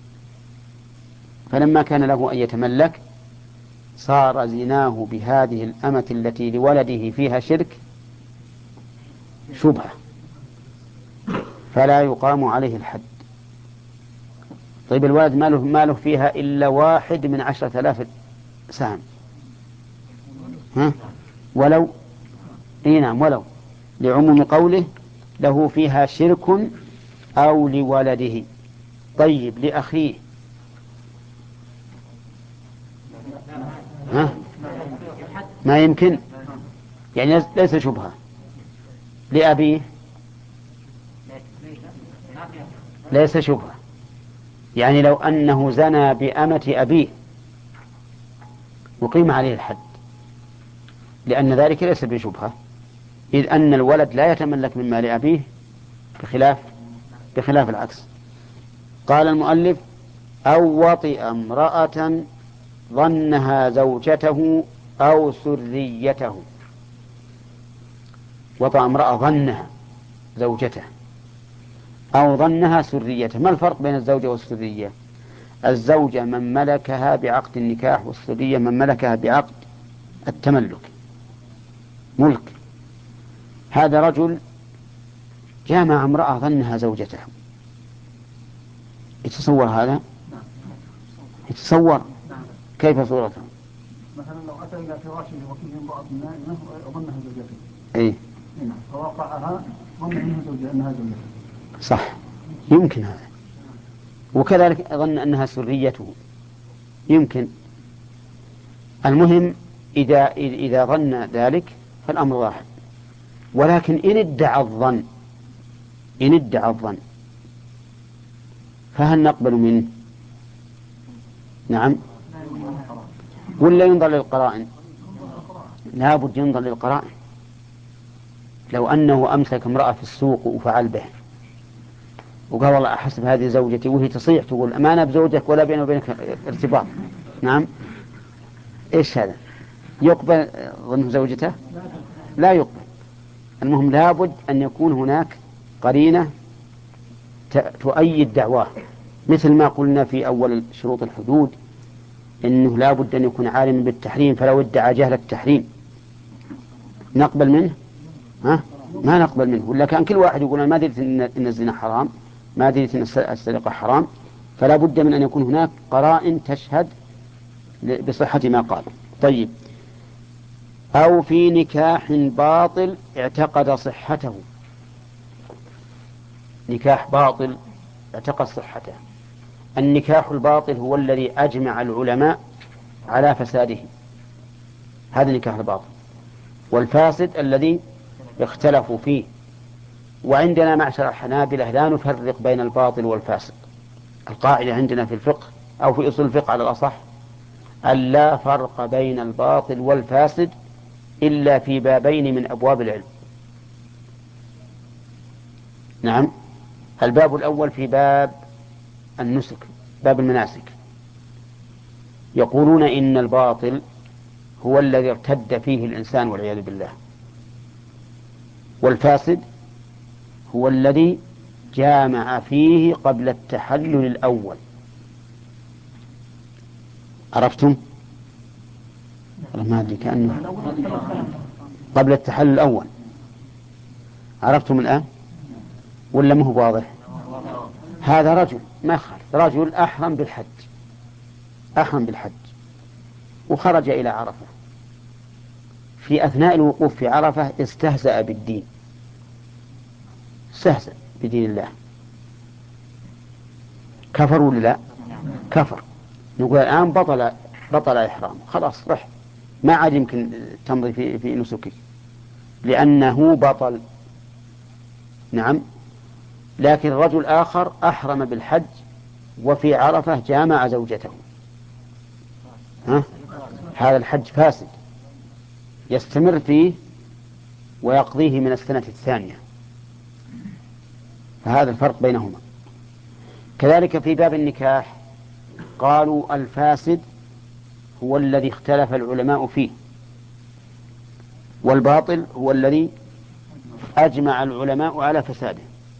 فلما كان له أن يتملك صار زناه بهذه الأمة التي لولده فيها شرك شبهة، فلا يقام عليه الحد. طيب الولد ماله, ماله فيها إلا واحد من عشرة آلاف سهم، ها؟ ولو إيه نعم ولو لعموم قوله له فيها شرك أو لولده. طيب لأخيه، ها؟ ما يمكن، يعني ليس شبهة. لأبيه ليس شبهة، يعني لو أنه زنى بأمة أبيه وقيم عليه الحد، لأن ذلك ليس بشبهة، إذ أن الولد لا يتملك من مال أبيه بخلاف بخلاف العكس. قال المؤلف أو وطئ امرأة ظنها زوجته أو سريته. وطئ امرأة ظنها زوجته أو ظنها سريته. ما الفرق بين الزوجة والسرية؟ الزوجة من ملكها بعقد النكاح، والسرية من ملكها بعقد التملك، ملك. هذا رجل جامع امرأة ظنها زوجته، يتصور هذا؟ يتصور كيف صورته؟ مثلا لو أتى إلى فراشه وفيه امرأة نائمة ظنها زوجته، إيه؟ فوقعها ظن أنها زوجته أنها زوجته. صح، يمكن هذا. وكذلك ظن أنها سريته، يمكن. المهم إذا إذا ظن ذلك فالأمر واحد. ولكن إن ادعى الظن إن ادعى الظن فهل نقبل منه؟ نعم. ولا ينظر للقرائن؟ لا بد ينظر للقرائن. لو أنه أمسك امرأة في السوق وفعل به وقال والله أحسب هذه زوجتي، وهي تصيح تقول أمانة بزوجك ولا بيني وبينك ارتباط، نعم، إيش هذا؟ يقبل ظنه زوجته؟ لا يقبل. المهم لابد أن يكون هناك قرينة تؤيد دعواه، مثل ما قلنا في أول شروط الحدود إنه لابد أن يكون عالما بالتحريم، فلو ادعى جهل التحريم نقبل منه؟ ها؟ ما نقبل منه. ولا كان كل واحد يقول أنا ما دريت إن الزنا حرام ما دريت أن السرقة حرام، فلا بد من أن يكون هناك قرائن تشهد بصحة ما قال. طيب، أو في نكاح باطل اعتقد صحته، نكاح باطل اعتقد صحته. النكاح الباطل هو الذي أجمع العلماء على فساده، هذا النكاح الباطل. والفاسد الذي اختلفوا فيه. وعندنا معشر الحنابلة لا نفرق بين الباطل والفاسد. القاعدة عندنا في الفقه أو في أصول الفقه على الأصح أن لا فرق بين الباطل والفاسد إلا في بابين من أبواب العلم. نعم، الباب الأول في باب النسك، باب المناسك، يقولون إن الباطل هو الذي ارتد فيه الإنسان والعياذ بالله، والفاسد هو الذي جامع فيه قبل التحلل الأول. عرفتم؟ ما أدري، كأنه قبل التحلل الأول. عرفتم الآن ولا ما هو واضح؟ هذا رجل ما خالف، رجل أحرم بالحج، أحرم بالحج وخرج إلى عرفة، في أثناء الوقوف في عرفة استهزأ بالدين، استهزأ بدين الله، كفر ولا لا؟ كفر. نقول الآن بطل بطل إحرام، خلاص رح ما عاد يمكن تمضي في في نسكك لأنه بطل. نعم، لكن رجل آخر أحرم بالحج وفي عرفة جامع زوجته، ها؟ هذا الحج فاسد يستمر فيه ويقضيه من السنة الثانية، فهذا الفرق بينهما. كذلك في باب النكاح قالوا الفاسد هو الذي اختلف العلماء فيه، والباطل هو الذي أجمع العلماء على فساده.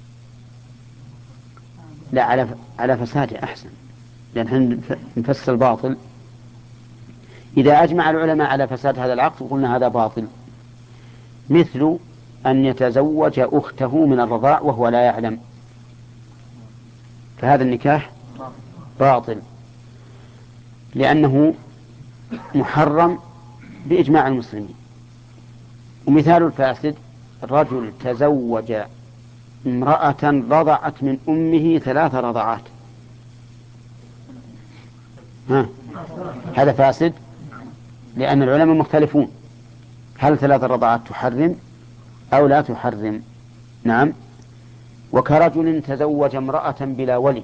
لا، على على فساده أحسن، لأن نفسر الباطل. إذا أجمع العلماء على فساد هذا العقد قلنا هذا باطل، مثل أن يتزوج أخته من الرضاع وهو لا يعلم، فهذا النكاح باطل لأنه محرم بإجماع المسلمين. ومثال الفاسد رجل تزوج امرأة رضعت من أمه ثلاث رضعات، ها؟ هذا فاسد لأن العلماء مختلفون هل ثلاث رضعات تحرم أو لا تحرم. نعم. وكرجل تزوج امرأة بلا ولي،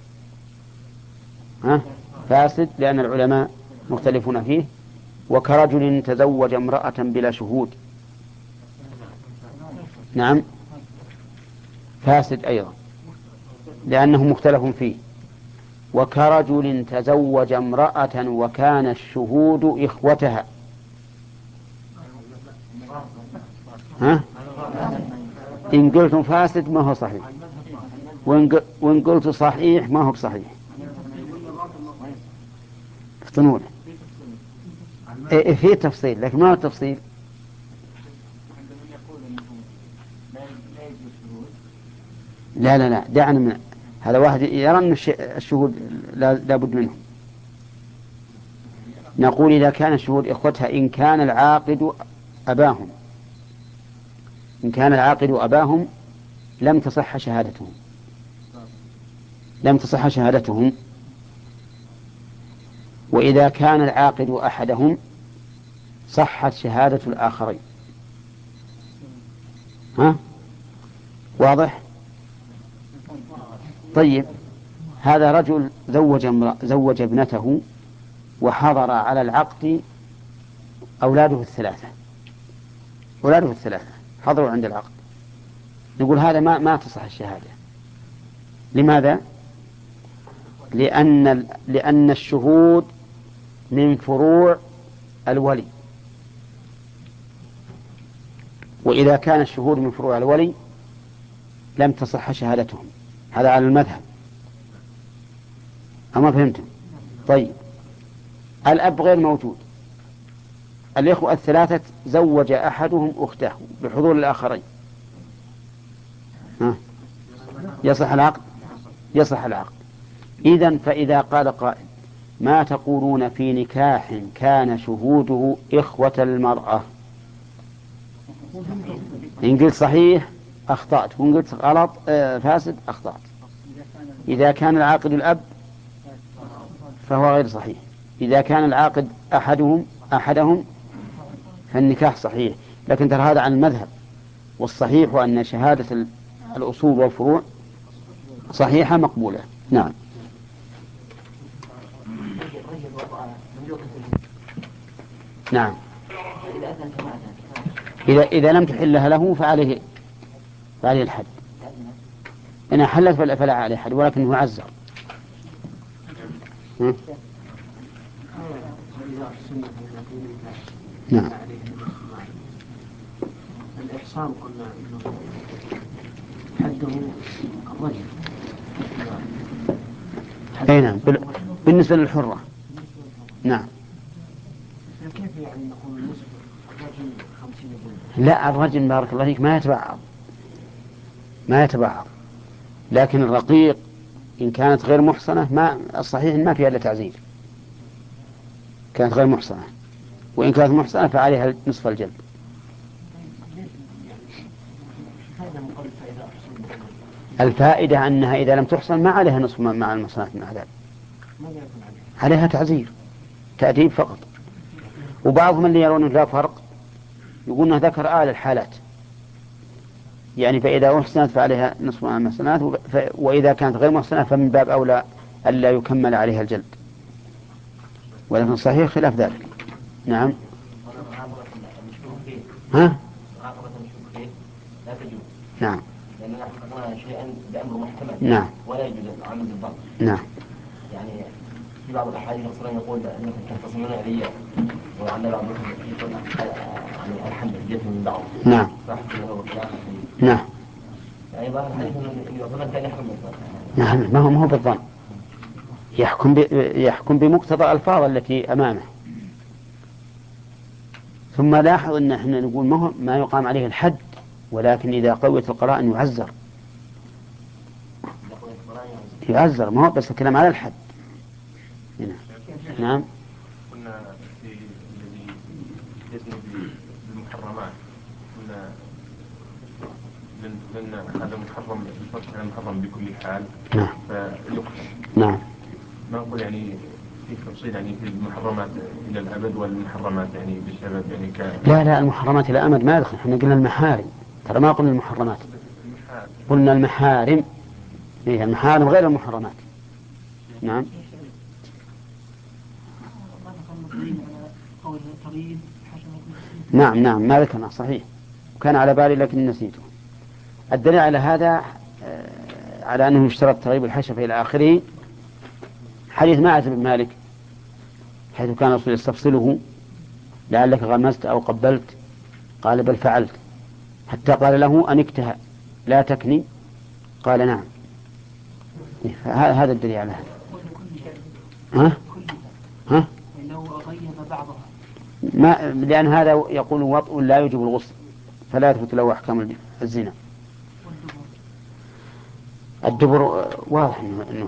ها؟ فاسد لأن العلماء مختلفون فيه. وكرجل تزوج امرأة بلا شهود، نعم، فاسد أيضا لأنه مختلف فيه. وكرجل تزوج امرأة وكان الشهود إخوتها، ها؟ إن قلت فاسد ما هو صحيح، وإن قلت صحيح ما هو صحيح. افتنون إيه في تفصيل، لكن ما هو التفصيل. لا لا لا دعنا من هذا، واحد يرى أن الشهود لا بد منه. نقول إذا كان الشهود إخوتها إن كان العاقد أباهم، إن كان العاقد أباهم لم تصح شهادتهم، لم تصح شهادتهم. وإذا كان العاقد أحدهم صحت شهادة الآخرين. ها؟ واضح؟ طيب، هذا رجل زوج زوج ابنته وحضر على العقد أولاده الثلاثة، أولاده الثلاثة حضروا عند العقد. نقول هذا ما ما تصح الشهادة. لماذا؟ لأن لأن الشهود من فروع الولي، وإذا كان الشهود من فروع الولي لم تصح شهادتهم. هذا على المذهب. أما فهمتم؟ طيب، الأب غير موجود، الإخوة الثلاثة زوج أحدهم أخته بحضور الآخرين، ها؟ يصح العقد؟ يصح العقد. إذن فإذا قال قائل ما تقولون في نكاح كان شهوده إخوة المرأة؟ إن قلت صحيح أخطأت، وإن قلت غلط آه فاسد أخطأت. إذا كان العاقد الأب فهو غير صحيح، إذا كان العاقد أحدهم أحدهم فالنكاح صحيح. لكن ترى هذا عن المذهب، والصحيح أن شهادة الأصول والفروع صحيحة مقبولة. نعم. نعم. إذا إذا لم تحلها له فعليه فعليه الحد. إن حلت فلا عليه حد، ولكنه يعزر. نعم. الإحصان قلنا إنه حده الرجل. أي نعم، بالنسبة للحرة. نعم. كيف يعني نقول النسبة الرجل خمسين جنيه؟ لا، الرجل بارك الله فيك ما يتبعض ما يتبعض لكن الرقيق إن كانت غير محصنة ما الصحيح ما فيها إلا تعزير، كانت غير محصنة، وإن كانت محصنة فعليها نصف الجلد. الفائدة أنها إذا لم تحصن ما عليها نصف مع المحصنات من عذاب، عليها تعزير تأديب فقط. وبعضهم اللي يرون لا فرق يقولون ذكر آل الحالات، يعني فإذا أحسنت فعليها نصف مع المحصنات، وإذا كانت غير محصنة فمن باب أولى ألا يكمل عليها الجلد، ولكن صحيح خلاف ذلك. نعم. ها؟ نعم. لأننا حققنا شيئا بأمر محتمل. نعم. ولا يجوز العمل بالضبط. نعم. يعني في بعض الأحاديث الرسول يقول أنكم تختصمون علي وعلى بعضكم يقول يعني الحمد لله من بعض. نعم. نعم. يعني بعض الحديث أن يعتبر كان يحكم بالظن. نعم، ما هو ما هو بالظن، يحكم ب... يحكم بمقتضى الألفاظ التي أمامه. ثم لاحظ أن احنا نقول ما هو ما يقام عليه الحد، ولكن إذا قويت القرائن يعزر يعزر ما هو بس الكلام على الحد. هنا. نعم. قلنا في الذي يزني بالمحرمات قلنا لأن هذا محرم الفرق محرم بكل حال. نعم. فيقتل. نعم. ما نقول يعني في تفصيل يعني في المحرمات إلى الأبد والمحرمات يعني بسبب يعني ك. لا لا، المحرمات إلى أمد ما يدخل، احنا قلنا المحارم، ترى ما قلنا المحرمات، قلنا المحارم. إيه المحارم غير المحرمات. نعم. نعم نعم ما ذكرنا صحيح، وكان على بالي لكن نسيته. الدليل على هذا على أنه يشترط تغيب الحشفة إلى آخره حديث معاذ بن مالك، حيث كان الرسول يستفصله لعلك غمست أو قبلت، قال بل فعلت، حتى قال له أنكتها لا تكني، قال نعم. هذا الدليل على هذا. ها؟ ها؟ لو غيب بعضها ما لأن هذا يقول وطء لا يجب الغسل، فلا يثبت له أحكام الزنا. الدبر واضح إنه, إنه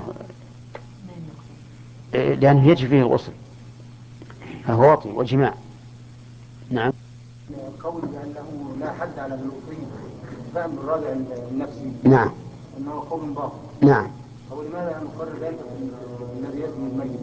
لأنه يجب فيه الغسل، فهو وطء وجماع. نعم. القول بأنه لا حد على الوصي فهم الراجع النفسي. نعم. أنه قول باطل. نعم. هو لماذا نقرر ذلك الذي يزني الميت؟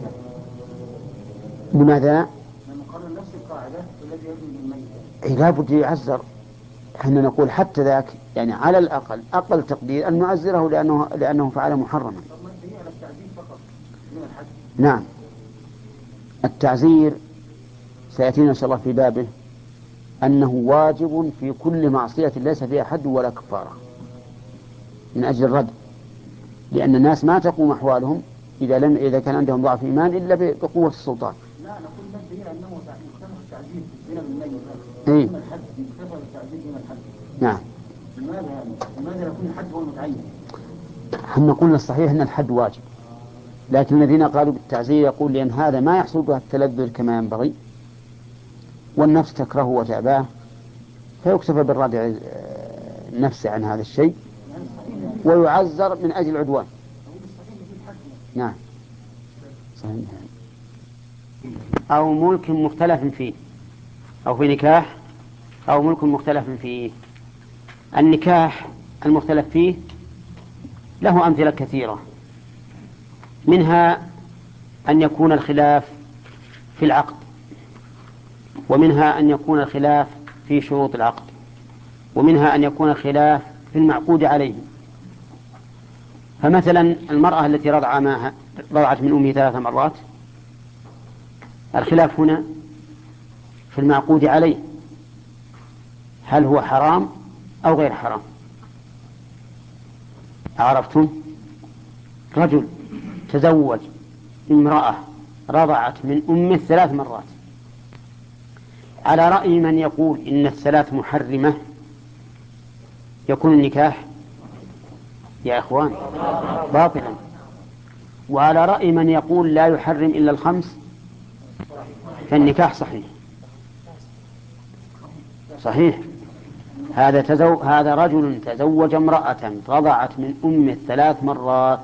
لماذا؟ نقرر نفس القاعدة الذي يزني الميت. إيه لا بد يعزر، احنا نقول حتى ذاك يعني على الأقل أقل تقدير أن نعزره لأنه لأنه فعل محرما. طب ما هي على التعزير فقط من الحد. نعم. التعزير سيأتينا إن شاء الله في بابه أنه واجب في كل معصية ليس فيها حد ولا كفارة من أجل الرد، لأن الناس ما تقوم أحوالهم إذا لم إذا كان عندهم ضعف إيمان إلا بقوة السلطان. لا نقول بس هي أنه يختلف التعزير من الميت. إيه. من الحد يختلف التعزير من الحد. نعم. لماذا لماذا يكون الحد هو المتعين؟ هم قلنا الصحيح أن الحد واجب، لكن الذين قالوا بالتعزير يقول لأن هذا ما يحصل به التلذذ كما ينبغي، والنفس تكرهه وتعباه، فيكتفى بالردع النفس عن هذا الشيء ويعزر من أجل العدوان. نعم صحيح. أو ملك مختلف فيه، أو في نكاح أو ملك مختلف فيه. النكاح المختلف فيه له أمثلة كثيرة، منها أن يكون الخلاف في العقد، ومنها أن يكون الخلاف في شروط العقد، ومنها أن يكون الخلاف في المعقود عليه. فمثلا المرأة التي رضع معها رضعت من أمه ثلاث مرات، الخلاف هنا في المعقود عليه، هل هو حرام أو غير حرام؟ عرفتم؟ رجل تزوج امرأة رضعت من أمه ثلاث مرات، على رأي من يقول إن الثلاث محرمة يكون النكاح يا إخوان باطلا، وعلى رأي من يقول لا يحرم إلا الخمس فالنكاح صحيح. صحيح. هذا تزو... هذا رجل تزوج امرأة رضعت من أمه ثلاث مرات.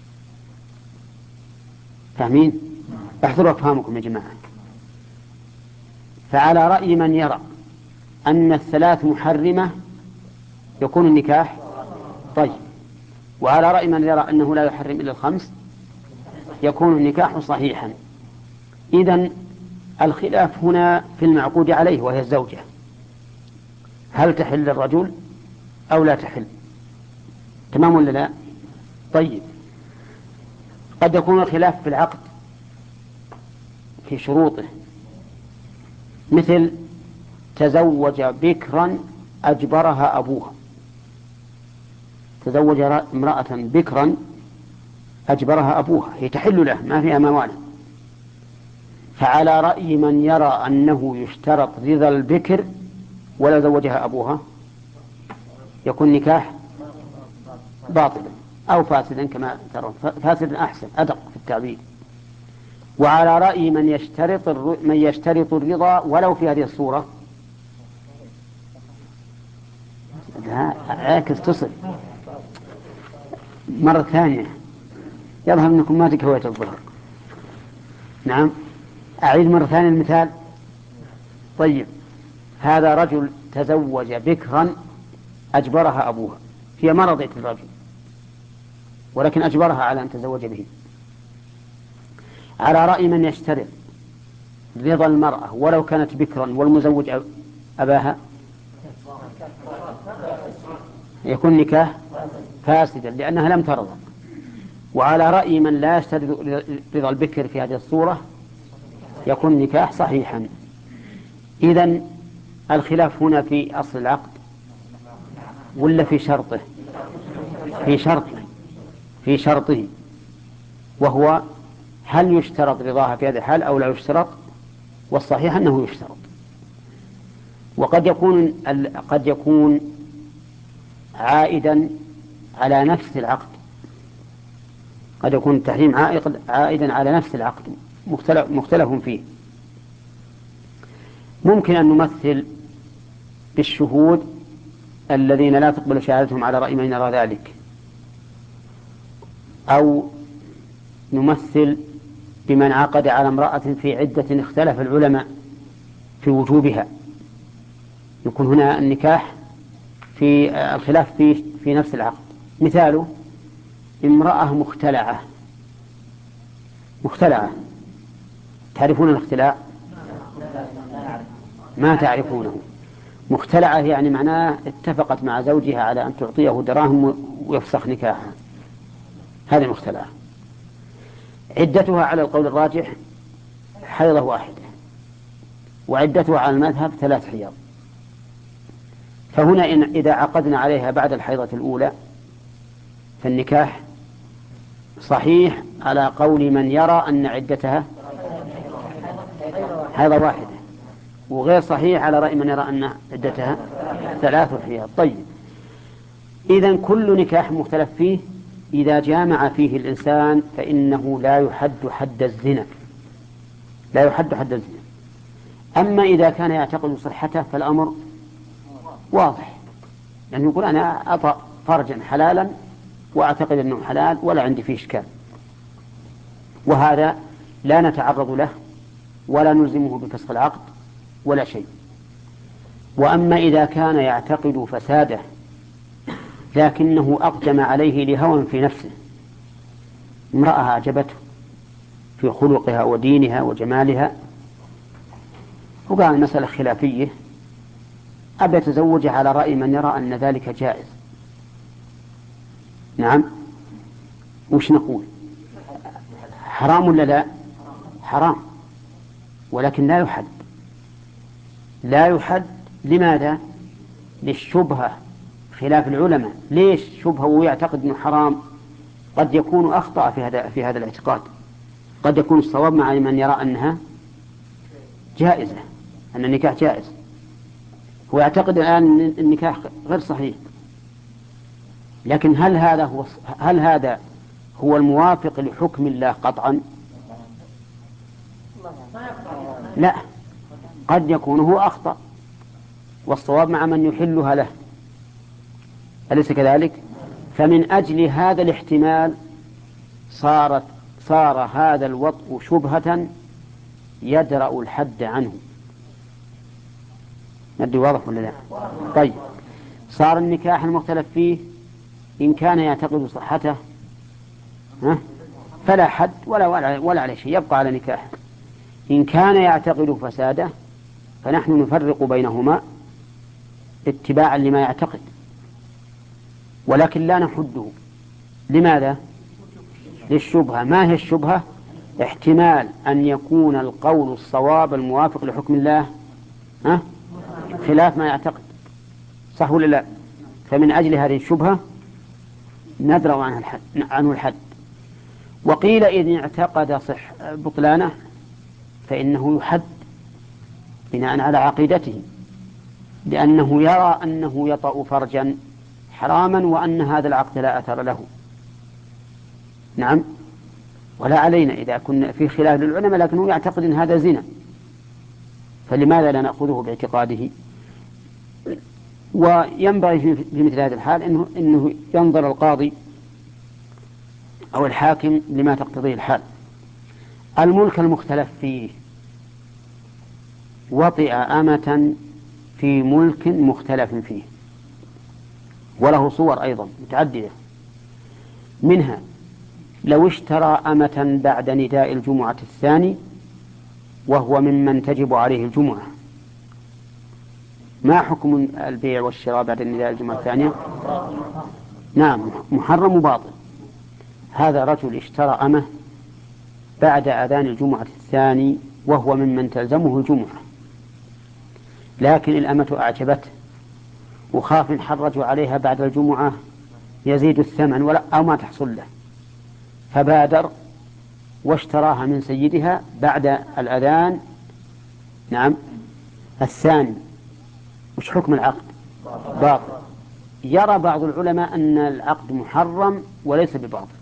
فاهمين؟ احذروا أفهامكم يا جماعة. فعلى رأي من يرى أن الثلاث محرمة يكون النكاح طيب، وعلى رأي من يرى أنه لا يحرم إلا الخمس يكون النكاح صحيحا. إذن الخلاف هنا في المعقود عليه وهي الزوجة، هل تحل الرجل أو لا تحل؟ تمام ولا لا؟ طيب، قد يكون الخلاف في العقد في شروطه، مثل تزوج بكرا أجبرها أبوها، تزوج امرأة بكرا أجبرها أبوها، هي تحل له ما فيها موانع. فعلى رأي من يرى أنه يشترط رضا البكر ولا زوجها أبوها يكون نكاح باطلا أو فاسدا كما ترون، فاسدا أحسن أدق في التعبير. وعلى رأي من يشترط من يشترط الرضا ولو في هذه الصورة، لا عاكس تصل مرة ثانية، يظهر أنكم ما تكويت الظهر. نعم أعيد مرة ثانية المثال. طيب، هذا رجل تزوج بكرا أجبرها أبوها، هي ما رضيت الرجل ولكن أجبرها على أن تزوج به. على رأي من يشترط رضا المرأة ولو كانت بكرا والمزوج أباها يكون نكاح فاسدا لأنها لم ترضى. وعلى رأي من لا يشترط رضا البكر في هذه الصورة يكون نكاح صحيحا. إذن الخلاف هنا في أصل العقد ولا في شرطه؟ في شرطه في شرطه وهو هل يشترط رضاها في هذا الحال أو لا يشترط؟ والصحيح أنه يشترط. وقد يكون قد يكون عائدا على نفس العقد، قد يكون التحريم عائدا على نفس العقد مختلف, مختلف فيه. ممكن أن نمثل بالشهود الذين لا تقبل شهادتهم على رأي من يرى ذلك، أو نمثل بمن عقد على امرأة في عدة اختلف العلماء في وجوبها، يكون هنا النكاح في الخلاف في في نفس العقد. مثاله امرأة مختلعة مختلعة تعرفون الاختلاع؟ ما تعرفونه. مختلعة يعني معناه اتفقت مع زوجها على أن تعطيه دراهم ويفسخ نكاحها، هذه مختلعة. عدتها على القول الراجح حيضة واحدة، وعدتها على المذهب ثلاث حيض. فهنا إن إذا عقدنا عليها بعد الحيضة الأولى فالنكاح صحيح على قول من يرى أن عدتها حيضة واحدة، وغير صحيح على رأي من يرى أن عدتها ثلاث حيض. طيب، إذن كل نكاح مختلف فيه إذا جامع فيه الإنسان فإنه لا يحد حد الزنا، لا يحد حد الزنا. أما إذا كان يعتقد صحته فالأمر واضح، يعني يقول أنا أطأ فرجا حلالا وأعتقد أنه حلال ولا عندي فيه إشكال، وهذا لا نتعرض له ولا نلزمه بفسخ العقد ولا شيء. وأما إذا كان يعتقد فساده لكنه أقدم عليه لهوى في نفسه، امرأة أعجبته في خلقها ودينها وجمالها، وقال المسألة خلافية، أبي يتزوجها على رأي من يرى أن ذلك جائز. نعم، وش نقول؟ حرام ولا لا؟ حرام، ولكن لا يحد. لا يحد لماذا؟ للشبهة، خلاف العلماء. ليش شبهة ويعتقد أنه حرام؟ قد يكون أخطأ في هذا في هذا الاعتقاد، قد يكون الصواب مع من يرى أنها جائزة، أن النكاح جائز. هو يعتقد الآن أن النكاح غير صحيح، لكن هل هذا هو هل هذا هو الموافق لحكم الله قطعا؟ لا، قد يكون هو أخطأ والصواب مع من يحلها له، أليس كذلك؟ فمن أجل هذا الاحتمال صارت صار هذا الوطء شبهة يدرأ الحد عنه. ندري واضح ولا لا؟ طيب، صار النكاح المختلف فيه إن كان يعتقد صحته ها فلا حد ولا ولا عليه شيء، يبقى على نكاحه. إن كان يعتقد فساده فنحن نفرق بينهما اتباعا لما يعتقد، ولكن لا نحده. لماذا؟ للشبهة. ما هي الشبهة؟ احتمال أن يكون القول الصواب الموافق لحكم الله ها خلاف ما يعتقد، صح ولا لا؟ فمن أجل هذه الشبهة ندرأ عنه الحد, عنه الحد. وقيل إذن اعتقد صح بطلانه فإنه يحد بناء على عقيدته، لأنه يرى أنه يطأ فرجا حراما وأن هذا العقد لا أثر له. نعم، ولا علينا إذا كنا في خلاف للعلماء لكنه يعتقد أن هذا زنا، فلماذا لا نأخذه باعتقاده؟ وينبغي في مثل هذا الحال إنه, إنه ينظر القاضي أو الحاكم لما تقتضيه الحال. الملك المختلف فيه، وطئ أمة في ملك مختلف فيه، وله صور أيضا متعددة، منها لو اشترى أمة بعد نداء الجمعة الثاني وهو ممن تجب عليه الجمعة، ما حكم البيع والشراء بعد نداء الجمعة الثانية؟ نعم، محرم وباطل. هذا رجل اشترى أمة بعد أذان الجمعة الثاني وهو ممن تلزمه الجمعة، لكن الأمة أعجبته وخاف انحرج عليها بعد الجمعة يزيد الثمن ولا أو ما تحصل له، فبادر واشتراها من سيدها بعد الأذان نعم الثاني. وش حكم العقد؟ باطل. يرى بعض العلماء أن العقد محرم وليس بباطل،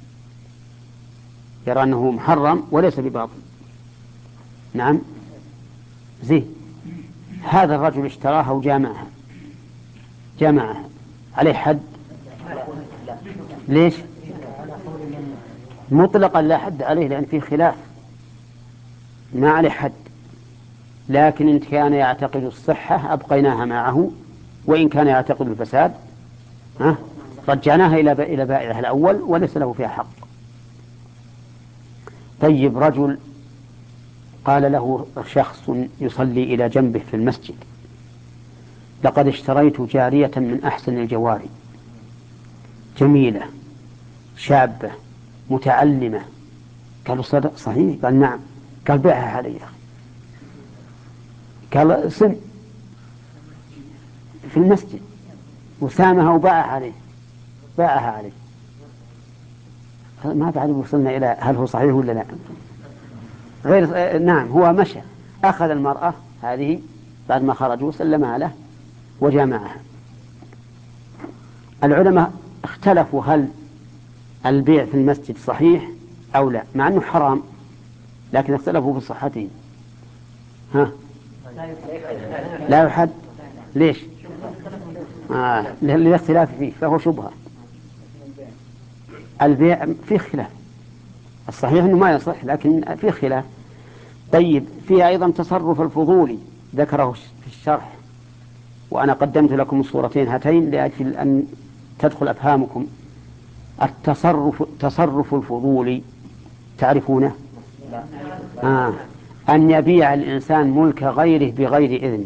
يرى أنه محرم وليس بباطل. نعم، زين. هذا الرجل اشتراها وجامعها، جامعها، عليه حد؟ ليش؟ مطلقا لا حد عليه لأن فيه خلاف، ما عليه حد. لكن إن كان يعتقد الصحة أبقيناها معه، وإن كان يعتقد الفساد ها رجعناها إلى إلى بائعها الأول وليس له فيها حق. طيب، رجل قال له شخص يصلي إلى جنبه في المسجد: لقد اشتريت جارية من أحسن الجواري، جميلة شابة متعلمة. قالوا صدق صحيح؟ قال نعم. قال بيعها علي. قال سم في المسجد وسامها وباعها عليه، باعها عليه. ما بعد وصلنا إلى هل هو صحيح ولا لا. غير نعم، هو مشى أخذ المرأة هذه بعد ما خرجوا سلمها له وجامعها. العلماء اختلفوا هل البيع في المسجد صحيح أو لا، مع أنه حرام، لكن اختلفوا في صحته. ها لا يحد. ليش؟ آه. للاختلاف فيه، فهو شبهة. البيع فيه خلاف، الصحيح أنه ما يصح، لكن في خلاف. طيب فيها أيضا تصرف الفضولي ذكره في الشرح، وأنا قدمت لكم الصورتين هاتين لأجل أن تدخل أفهامكم. التصرف تصرف الفضولي تعرفونه؟ آه. أن يبيع الإنسان ملك غيره بغير إذنه.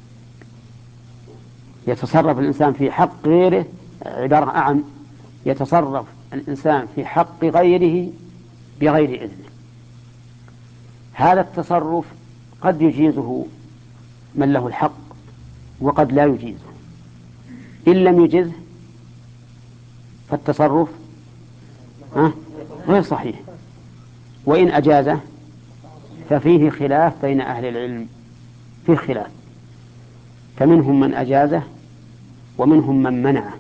يتصرف الإنسان في حق غيره، عبارة عن يتصرف الإنسان في حق غيره بغير إذنه. هذا التصرف قد يجيزه من له الحق وقد لا يجيزه. إن لم يجزه فالتصرف غير صحيح، وإن أجازه ففيه خلاف بين أهل العلم، فيه خلاف، فمنهم من أجازه ومنهم من منعه.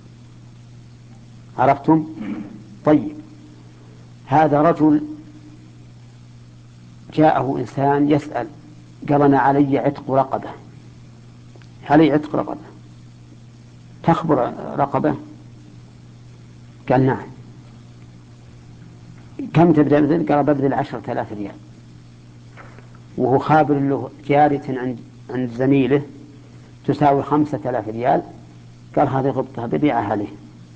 عرفتم؟ طيب هذا رجل جاءه إنسان يسأل، قال أنا علي عتق رقبة، علي عتق رقبة، تخبر رقبة؟ قال نعم. كم تبدأ بذل؟ قال ببذل عشرة آلاف ريال، وهو خابر له جارية عند عند زميله تساوي خمسة آلاف ريال. قال هذه غبطها ببيعها عليه.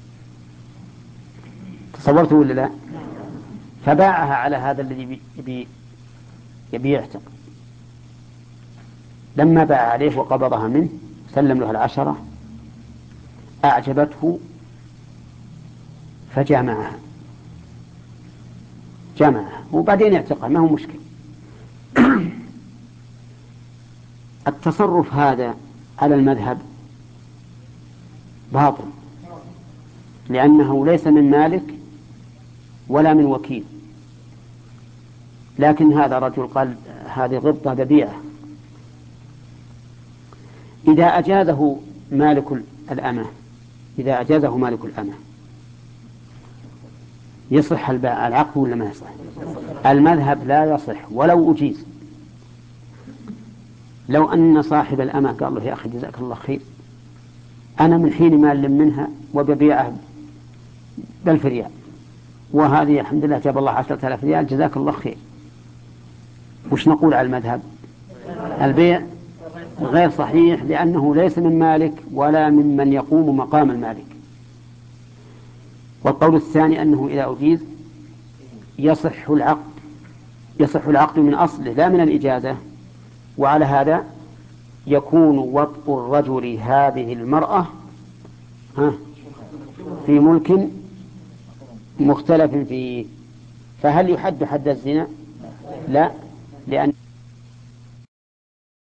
تصورته ولا لا؟ فباعها على هذا الذي يبي يبي يعتق. لما باع عليه وقبضها منه سلم له العشرة، أعجبته فجامعها، جامعها وبعدين يعتقها، ما هو مشكل. التصرف هذا على المذهب باطل، لأنه ليس من مالك ولا من وكيل، لكن هذا رجل قال هذه غبطة ببيعة. إذا أجازه مالك الأمة، إذا أجازه مالك الأمة يصح العقد ولا ما يصح؟ المذهب لا يصح ولو أجيز. لو أن صاحب الأمة قال له يا أخي جزاك الله خير، أنا من حين ما ألم منها وببيعه بألف ريال، وهذه الحمد لله جاب الله عشرة آلاف ريال، جزاك الله خير، وش نقول على المذهب؟ البيع غير صحيح، لأنه ليس من مالك ولا ممن يقوم مقام المالك. والقول الثاني أنه إذا أجيز يصح العقد، يصح العقد من أصله لا من الإجازة. وعلى هذا يكون وطء الرجل هذه المرأة في ملك مختلف فيه. فهل يحد حد الزنا؟ لا، لأن